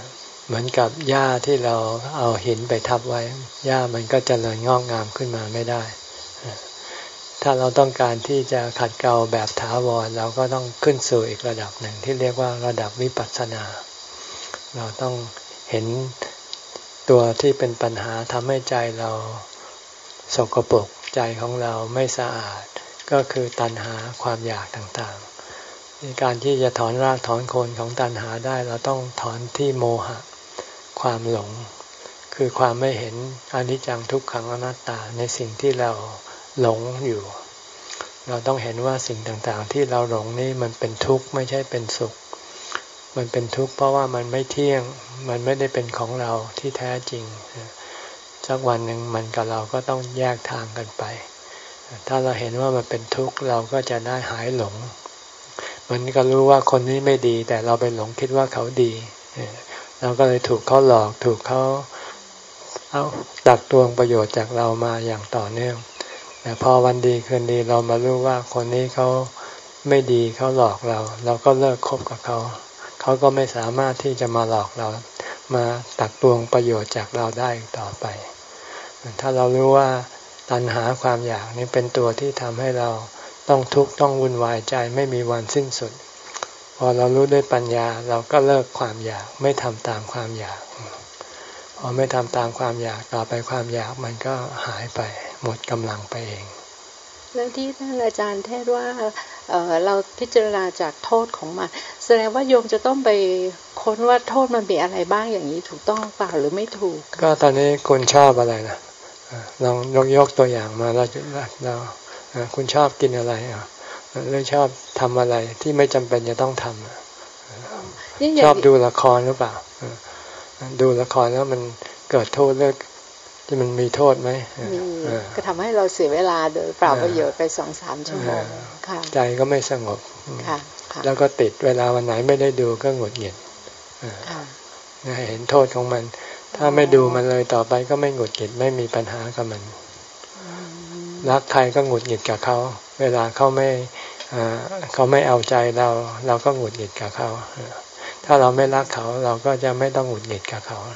เหมือนกับหญ้าที่เราเอาหินไปทับไว้หญ้ามันก็เจริญงอกงามขึ้นมาไม่ได้ถ้าเราต้องการที่จะขัดเกลาแบบถาวรเราก็ต้องขึ้นสู่อีกระดับหนึ่งที่เรียกว่าระดับวิปัสสนาเราต้องเห็นตัวที่เป็นปัญหาทำให้ใจเราสกปรกใจของเราไม่สะอาดก็คือตัณหาความอยากต่างๆในการที่จะถอนรากถอนโคนของตัณหาได้เราต้องถอนที่โมหะความหลงคือความไม่เห็นอนิจจังทุกขังอนัตตาในสิ่งที่เราหลงอยู่เราต้องเห็นว่าสิ่งต่างๆที่เราหลงนี่มันเป็นทุกข์ไม่ใช่เป็นสุขมันเป็นทุกข์เพราะว่ามันไม่เที่ยงมันไม่ได้เป็นของเราที่แท้จริงสักวันหนึ่งมันกับเราก็ต้องแยกทางกันไปถ้าเราเห็นว่ามันเป็นทุกข์เราก็จะได้หายหลงมันก็รู้ว่าคนนี้ไม่ดีแต่เราไปหลงคิดว่าเขาดีเราก็เลยถูกเขาหลอกถูกเขาเอาดักตวงประโยชน์จากเรามาอย่างต่อเนื่องแต่พอวันดีคืนดีเรามารู้ว่าคนนี้เขาไม่ดีเขาหลอกเราเราก็เลิกคบกับเขาเขาก็ไม่สามารถที่จะมาหลอกเรามาตักตวงประโยชน์จากเราได้ต่อไปถ้าเรารู้ว่าตัณหาความอยากนี้เป็นตัวที่ทำให้เราต้องทุกข์ต้องวุ่นวายใจไม่มีวันสิ้นสุดพอเรารู้ด้วยปัญญาเราก็เลิกความอยากไม่ทำตามความอยากพอไม่ทำตามความอยากต่อไปความอยากมันก็หายไปหมดกำลังไปเองแล้วที่ท่านอาจารย์เทศว่า เอ่อ เราพิจารณาจากโทษของมันแสดงว่าโยมจะต้องไปค้นว่าโทษมันมีอะไรบ้างอย่างนี้ถูกต้องเปล่าหรือไม่ถูกก็ตอนนี้คุณชอบอะไรนะลองยกยกตัวอย่างมาเราจะเราคุณชอบกินอะไรอ่ะหรือชอบทำอะไรที่ไม่จำเป็นจะต้องทำชอบดูละครหรือเปล่าดูละครแล้วมันเกิดโทษเรื่องที่มันมีโทษไหมมีก็ทำให้เราเสียเวลาโดยเปล่าประโยชน์ไปสองสามชั่วโมงใจก็ไม่สงบแล้วก็ติดเวลาวันไหนไม่ได้ดูก็หงุดหงิดเห็นโทษของมันถ้าไม่ดูมันเลยต่อไปก็ไม่หงุดหงิดไม่มีปัญหากับมันรักใครก็หงุดหงิดกับเขาเวลาเขาไม่เขาไม่เอาใจเราเราก็หงุดหงิดกับเขาถ้าเราไม่รักเขาเราก็จะไม่ต้องหงุดหงิดกับเขา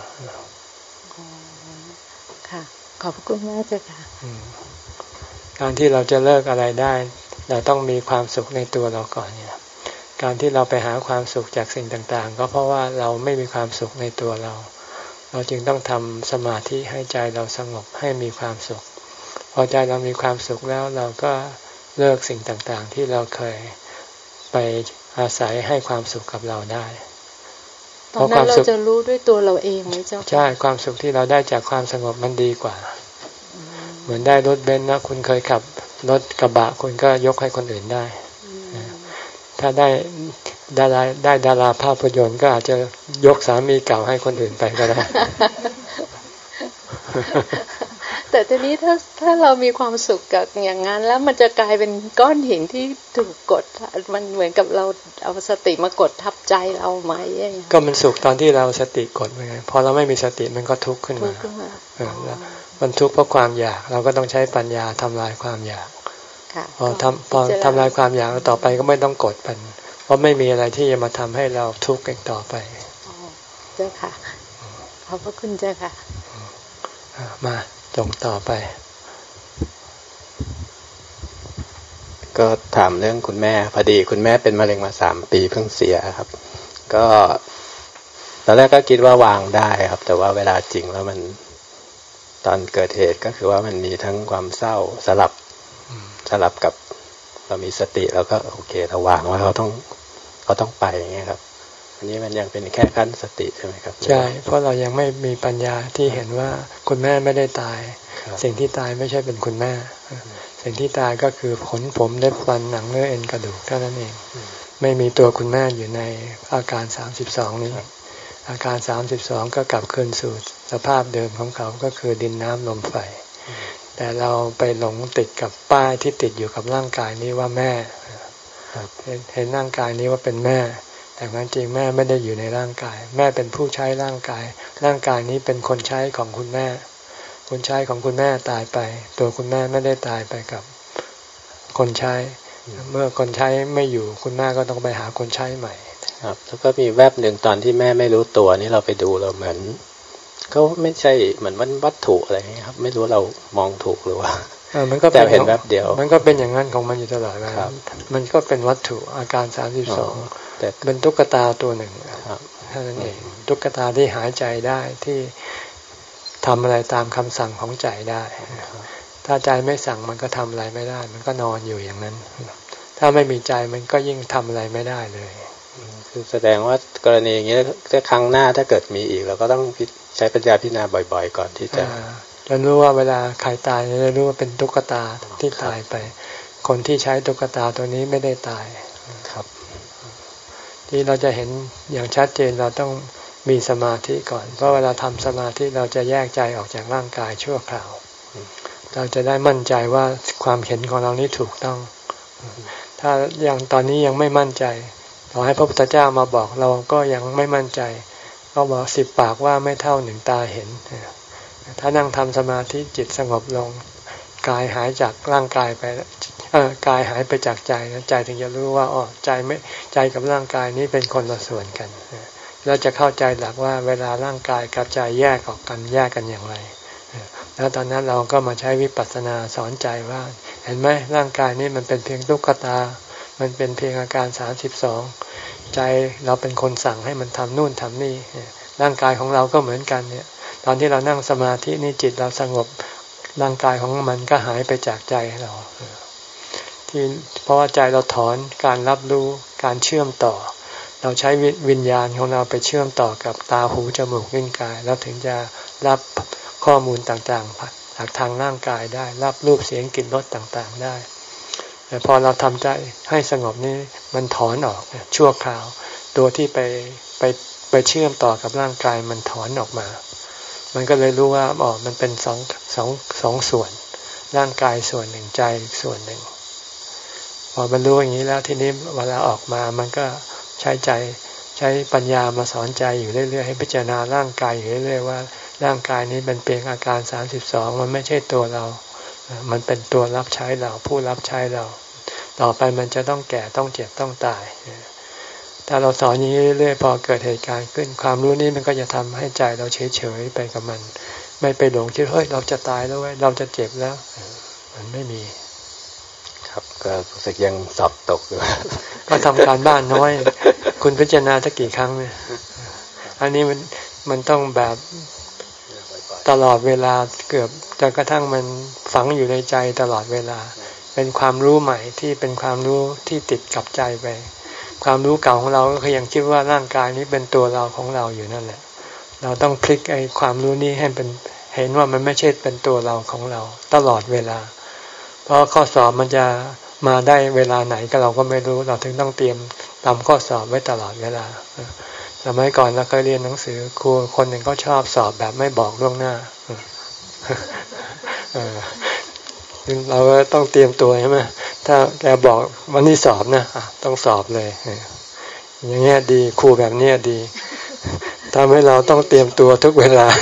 ค่ะขอบคุณมากจ้ะค่ะการที่เราจะเลิกอะไรได้เราต้องมีความสุขในตัวเราก่อนเนี่ยการที่เราไปหาความสุขจากสิ่งต่างๆก็เพราะว่าเราไม่มีความสุขในตัวเราเราจึงต้องทำสมาธิให้ใจเราสงบให้มีความสุขพอใจเรามีความสุขแล้วเราก็เลิกสิ่งต่างๆที่เราเคยไปอาศัยให้ความสุขกับเราได้ตอนนั้นเราจะรู้ด้วยตัวเราเองไหมเจ้าใช่ความสุขที่เราได้จากความสงบมันดีกว่าเหมือนได้รถเบนซ์นะคุณเคยขับรถกระบะคุณก็ยกให้คนอื่นได้ถ้าได้ดาราได้ดาราภาพยนตร์ก็อาจจะยกสามีเก่าให้คนอื่นไปก็ได้แต่ทีนี้ถ้าถ้าเรามีความสุขกับอย่างนั้นแล้วมันจะกลายเป็นก้อนหินที่ถูกกดมันเหมือนกับเราเอาสติมากดทับใจเราไหมก็มันสุขตอนที่เราสติกดไงพอเราไม่มีสติมันก็ทุกข์ขึ้นมามันทุกข์เพราะความอยากเราก็ต้องใช้ปัญญาทำลายความอยากพอทำพอทำลายความอยากต่อไปก็ไม่ต้องกดมันเพราะไม่มีอะไรที่จะมาทำให้เราทุกข์อีกต่อไปเจ้าค่ะขอบพระคุณเจ้าค่ะมาตรงต่อไปก็ถามเรื่องคุณแม่พอดีคุณแม่เป็นมะเร็งมาสามปีเพิ่งเสียครับก็ตอนแรกก็คิดว่าวางได้ครับแต่ว่าเวลาจริงแล้วมันตอนเกิดเหตุก็คือว่ามันมีทั้งความเศร้าสลับสลับกับเรามีสติแล้วก็โอเคเราวางว่าเขาต้องเขาต้องไปอย่างเงี้ยครับอันนี้มันยังเป็นแค่ขั้นสติใช่ไหมครับใช่เพราะเรายังไม่มีปัญญาที่เห็นว่าคุณแม่ไม่ได้ตายสิ่งที่ตายไม่ใช่เป็นคุณแม่สิ่งที่ตายก็คือขนผมเล็บฟันหนังเนื้อเอ็นกระดูกเท่านั้นเองไม่มีตัวคุณแม่อยู่ในอาการสามสิบสองนี้อาการสามสิบสองก็กลับคืนสู่สภาพเดิมของเขาก็คือดินน้ำลมไฟแต่เราไปหลงติดกับป้ายที่ติดอยู่กับร่างกายนี้ว่าแม่เห็นร่างกายนี้ว่าเป็นแม่แต่ความจริงแม่ไม่ได้อยู่ในร่างกายแม่เป็นผู้ใช้ร่างกายร่างกายนี้เป็นคนใช้ของคุณแม่คนใช้ของคุณแม่ตายไปตัวคุณแม่ไม่ได้ตายไปกับคนใช้เมื่อคนใช้ไม่อยู่คุณแม่ก็ต้องไปหาคนใช้ใหม่ครับแล้วก็มีแวบหนึ่งตอนที่แม่ไม่รู้ตัวนี่เราไปดูเราเหมือนเขาไม่ใช่เหมือนวัตถุอะไรอย่างเงี้ยครับไม่รู้เรามองถูกหรือว่ามันก็แต่เห็นแวบเดียวมันก็เป็นอย่างนั้นของมันอยู่ตลอดเวลามันก็เป็นวัตถุอาการสามสิบสองแต่เป็นตุ๊กตาตัวหนึ่งเท่านั้นเองตุ๊กตาที่หายใจได้ที่ทำอะไรตามคำสั่งของใจได้ถ้าใจไม่สั่งมันก็ทำอะไรไม่ได้มันก็นอนอยู่อย่างนั้นถ้าไม่มีใจมันก็ยิ่งทำอะไรไม่ได้เลยคือแสดงว่ากรณีอย่างนี้ถ้าครั้งหน้าถ้าเกิดมีอีกเราก็ต้องใช้ปัญญาพิจารณาบ่อยๆก่อนที่จะจะรู้ว่าเวลาใครตายจะรู้ว่าเป็นตุ๊กตาที่ตายไปคนที่ใช้ตุ๊กตาตัวนี้ไม่ได้ตายครับที่เราจะเห็นอย่างชัดเจนเราต้องมีสมาธิก่อนเพราะเวลาทำสมาธิเราจะแยกใจออกจากร่างกายชั่วคราวเราจะได้มั่นใจว่าความเห็นของเรานี้ถูกต้องถ้ายังตอนนี้ยังไม่มั่นใจต่อให้พระพุทธเจ้ามาบอกเราก็ยังไม่มั่นใจก็บอกสิบปากว่าไม่เท่าหนึ่งตาเห็นถ้านั่งทำสมาธิจิตสงบลงกายหายจากร่างกายไปเออกายหายไปจากใจนะใจถึงจะรู้ว่าอ๋อใจไม่ใจกับร่างกายนี้เป็นคนละส่วนกันเราจะเข้าใจหลักว่าเวลาร่างกายกับใจแยกออกกันแยกกันอย่างไรแล้วตอนนั้นเราก็มาใช้วิปัสสนาสอนใจว่าเห็นไหมร่างกายนี้มันเป็นเพียงตุ๊กตามันเป็นเพียงอาการสามสิบสองใจเราเป็นคนสั่งให้มันทำนู่นทำนี่ร่างกายของเราก็เหมือนกันเนี่ยตอนที่เรานั่งสมาธินี่จิตเราสงบร่างกายของมันก็หายไปจากใจเราที่เพราะว่าใจเราถอนการรับรู้การเชื่อมต่อเราใช้วิญญาณของเราไปเชื่อมต่อกับตาหูจมูกลิ้นกายแล้วถึงจะรับข้อมูลต่างๆจากทางร่างกายได้รับรูปเสียงกลิ่นรสต่างๆได้แต่พอเราทำใจให้สงบนี้มันถอนออกชั่วคราวตัวที่ไปไปไปเชื่อมต่อกับร่างกายมันถอนออกมามันก็เลยรู้ว่าอ๋อมันเป็นสองสองสองส่วนร่างกายส่วนหนึ่งใจส่วนหนึ่งพอมันรู้อย่างนี้แล้วทีนี้เวลาออกมามันก็ใช้ใจใช้ปัญญามาสอนใจอยู่เรื่อยๆให้พิจารณาร่างกายอยู่เรื่อยๆว่าร่างกายนี้เป็นเพียงอาการสามสิบสองมันไม่ใช่ตัวเรามันเป็นตัวรับใช้เราผู้รับใช้เราต่อไปมันจะต้องแก่ต้องเจ็บต้องตายถ้าเราสอนอย่างนี้เรื่อยๆพอเกิดเหตุการณ์ขึ้นความรู้นี้มันก็จะทำให้ใจเราเฉยๆไปกับมันไม่ไปหลงคิดเฮ้ยเราจะตายแล้วเว้ยเราจะเจ็บแล้วมันไม่มีครับก็รู้สึกยังสอบตกอยู่ก็ทำการบ้านน้อยคุณพิจารณาสักกี่ครั้งเนี่ยอันนี้มันมันต้องแบบตลอดเวลาเกือบจนกระทั่งมันฝังอยู่ในใจตลอดเวลาเป็นความรู้ใหม่ที่เป็นความรู้ที่ติดกับใจไปความรู้เก่าของเราก็คือยังคิดว่าร่างกายนี้เป็นตัวเราของเราอยู่นั่นแหละเราต้องพลิกไอ้ความรู้นี้ให้เป็นเห็นว่ามันไม่ใช่เป็นตัวเราของเราตลอดเวลาเพราะข้อสอบมันจะมาได้เวลาไหนก็เราก็ไม่รู้เราถึงต้องเตรียมทำข้อสอบไว้ตลอดเวลาสมัยก่อนเราเคยเรียนหนังสือครูคนหนึ่งก็ชอบสอบแบบไม่บอกล่วงหน้าเราก็ต้องเตรียมตัวใช่ไหมถ้าแกบอกวันนี้สอบนะต้องสอบเลยอย่างเงี้ยดีครูแบบนี้ดีทำให้เราต้องเตรียมตัวทุกเวลา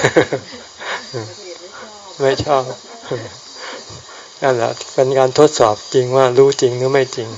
ไม่ชอบนั่นแหละเป็นการทดสอบจริงว่ารู้จริงหรือไม่จริง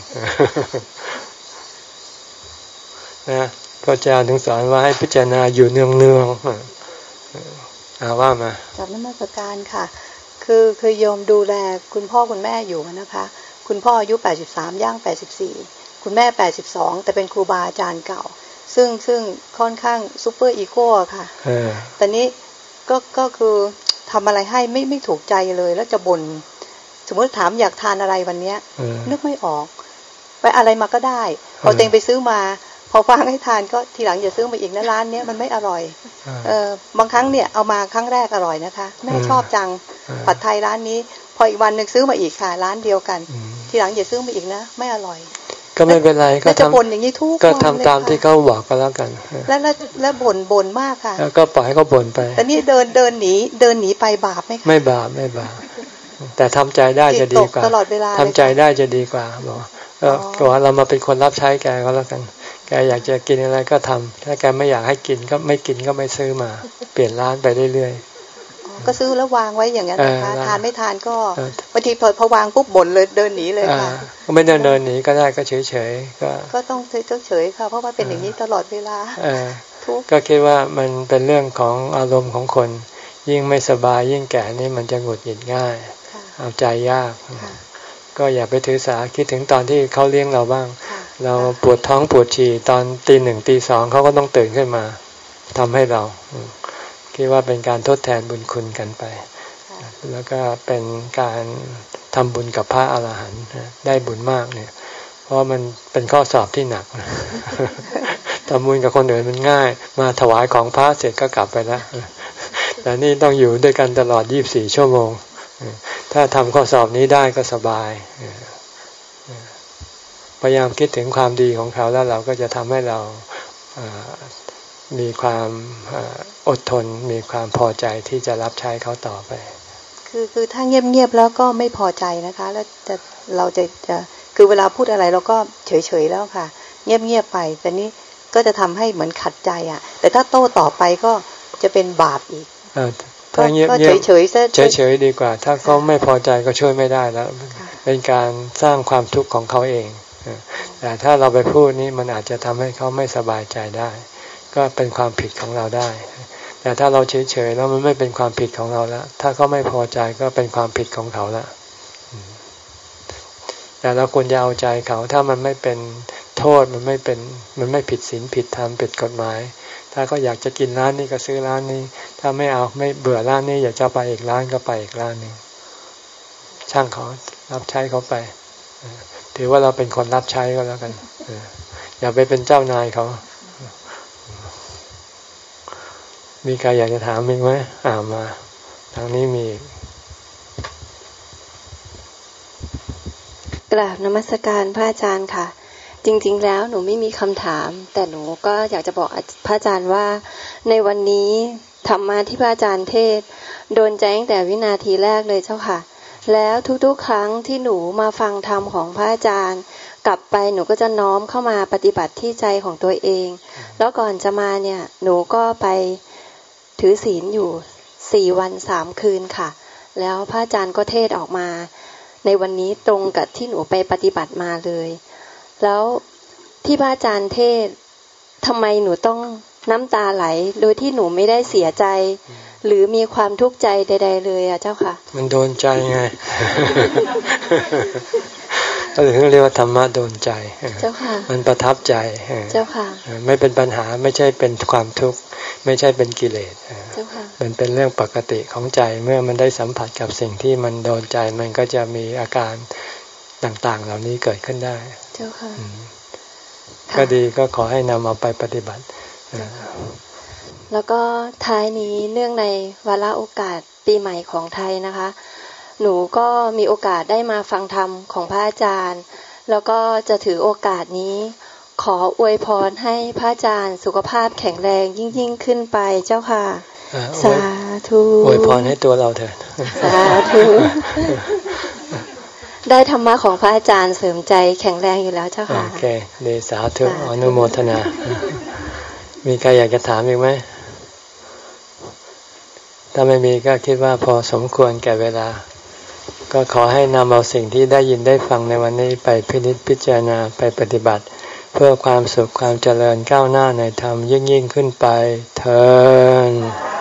นะพระอาจารย์ถึงสอนว่าให้พิจารณาอยู่เนืองเนืองอ่าว่ามาจากนมัสการค่ะคือคือโยมดูแลคุณพ่อคุณแม่อยู่นะคะคุณพ่ออายุแปดสิบสามย่างแปดสิบสี่คุณแม่แปดสิบสองแต่เป็นครูบาอาจารย์เก่าซึ่งซึ่งค่อนข้างซูเปอร์อีโก้ค่ะแต่นี้ก็ก็คือทำอะไรให้ไม่ไม่ถูกใจเลยแล้วจะบ่นสมมติถามอยากทานอะไรวันนี้นึกไม่ออกไปอะไรมาก็ได้พอเต็งไปซื้อมาพอฟังให้ทานก็ทีหลังอย่าซื้อมาอีกนะร้านนี้มันไม่อร่อยเออบางครั้งเนี่ยเอามาครั้งแรกอร่อยนะคะแม่ชอบจังผัดไทยร้านนี้พออีกวันนึงซื้อมาอีกค่ะร้านเดียวกันทีหลังอย่าซื้อมาอีกนะไม่อร่อยก็ไม่เป็นไรก็ทำบ่นอย่างนี้ทุกก็ทำตามที่เขาบอกก็แล้วกันแล้วแล้วแล้วบ่นบ่นมากค่ะแล้วก็ปล่อยให้เขาบ่นไปแต่นี่เดินเดินหนีเดินหนีไปบาปไหมไม่บาปไม่บาปแต่ทำใจได้จะดีกว่าทำใจได้จะดีกว่าบอกก็ว่าเรามาเป็นคนรับใช้แกก็แล้วกันแกอยากจะกินอะไรก็ทำถ้าแกไม่อยากให้กินก็ไม่กินก็ไม่ซื้อมาเปลี่ยนร้านไปเรื่อยๆก็ซื้อแล้ววางไว้อย่างนั้นนะคะทานไม่ทานก็บางทีพอพอวางปุ๊บบ่นเลยเดินหนีเลยค่ะก็ไม่เดินเดินหนีก็ได้ก็เฉยเฉยก็ก็ต้องเฉยๆค่ะเพราะว่าเป็นอย่างนี้ตลอดเวลาทุกก็คิดว่ามันเป็นเรื่องของอารมณ์ของคนยิ่งไม่สบายยิ่งแก่นี่มันจะหงุดหงิดง่ายเอาใจยากก็อย่าไปถือสาคิดถึงตอนที่เขาเลี้ยงเราบ้างเราปวดท้องปวดฉี่ตอนตีหนึ่งตีสองเขาก็ต้องตื่นขึ้นมาทำให้เราคิดว่าเป็นการทดแทนบุญคุณกันไปแล้วก็เป็นการทำบุญกับพระอรหันต์ได้บุญมากเนี่ยเพราะมันเป็นข้อสอบที่หนักทำบุญกับคนอื่นมันง่ายมาถวายของพระเสร็จก็กลับไปแล้วแต่นี่ต้องอยู่ด้วยกันตลอดยี่สิบสี่ชั่วโมงถ้าทำข้อสอบนี้ได้ก็สบายพยายามคิดถึงความดีของเขาแล้วเราก็จะทำให้เรามีความอดทนมีความพอใจที่จะรับใช้เขาต่อไปคือคือถ้าเงียบๆแล้วก็ไม่พอใจนะคะแล้วจะเราจะจะคือเวลาพูดอะไรเราก็เฉยๆแล้วค่ะเงียบๆไปแต่นี้ก็จะทำให้เหมือนขัดใจอ่ะแต่ถ้าโต้ต่อไปก็จะเป็นบาปอีกถ้าเงียบๆเฉยๆเฉยๆดีกว่าถ้าเขาไม่พอใจก็ช่วยไม่ได้แล้วเป็นการสร้างความทุกข์ของเขาเองแต่ถ้าเราไปพูดนี้มันอาจจะทำให้เขาไม่สบายใจได้ก็เป็นความผิดของเราได้แต่ถ้าเราเฉยๆแล้วมันไม่เป็นความผิดของเราแล้วถ้าเขาไม่พอใจก็เป็นความผิดของเขาแล้วแต่เราควรจะเอาใจเขาถ้ามันไม่เป็นโทษมันไม่เป็นมันไม่ผิดศีลผิดธรรมผิดกฎหมายถ้าเขาอยากจะกินร้านนี้ก็ซื้อร้านนี้ถ้าไม่เอาไม่เบื่อร้านนี้อยากจะไปอีกร้านก็ไปอีกร้านนึงช่างเขารับใช้เขาไปถือว่าเราเป็นคนรับใช้ก็แล้วกันอย่าไปเป็นเจ้านายเขามีใครอยากจะถามอีกไหมอ่ามาทางนี้มีกราบนมัสการพระอาจารย์ค่ะจริงๆแล้วหนูไม่มีคำถามแต่หนูก็อยากจะบอกพระอาจารย์ว่าในวันนี้ธรรมะที่พระอาจารย์เทศโดนใจตั้งแต่วินาทีแรกเลยเจ้าค่ะแล้วทุกๆครั้งที่หนูมาฟังธรรมของพระอาจารย์กลับไปหนูก็จะน้อมเข้ามาปฏิบัติที่ใจของตัวเองแล้วก่อนจะมาเนี่ยหนูก็ไปถือศีลอยู่สี่วันสามคืนค่ะแล้วพระอาจารย์ก็เทศออกมาในวันนี้ตรงกับที่หนูไปปฏิบัติมาเลยแล้วที่พระอาจารย์เทศทำไมหนูต้องน้ำตาไหลโดยที่หนูไม่ได้เสียใจหรือมีความทุกข์ใจใดๆเลยอ่ะเจ้าค่ะมันโดนใจไง ก็ถึงเรียกว่าธรรมะโดนใจเจ้าค่ะมันประทับใจเจ้าค่ะไม่เป็นปัญหาไม่ใช่เป็นความทุกข์ไม่ใช่เป็นกิเลสเจ้าค่ะมันเป็นเรื่องปกติของใจเมื่อมันได้สัมผัสกับสิ่งที่มันโดนใจมันก็จะมีอาการต่างๆเหล่านี้เกิดขึ้นได้เจ้าค่ะก็ดีก็ขอให้นำเอาไปปฏิบัติแล้วก็ท้ายนี้เนื่องในวาระโอกาสปีใหม่ของไทยนะคะหนูก็มีโอกาสได้มาฟังธรรมของพระอาจารย์แล้วก็จะถือโอกาสนี้ขออวยพรให้พระอาจารย์สุขภาพแข็งแรงยิ่งยิ่งขึ้นไปเจ้าค่ะสาธุอวยพรให้ตัวเราเถิดสาธุได้ธรรมะของพระอาจารย์เสริมใจแข็งแรงอยู่แล้วเจ้าค่ะโอเคเดสาธุอนุโมทนามีใครอยากจะถามอีกไหมถ้าไม่มีก็คิดว่าพอสมควรแก่เวลาก็ขอให้นำเอาสิ่งที่ได้ยินได้ฟังในวันนี้ไปพินิจพิจารณาไปปฏิบัติเพื่อความสุขความเจริญก้าวหน้าในธรรมยิ่งยิ่งขึ้นไปเถิด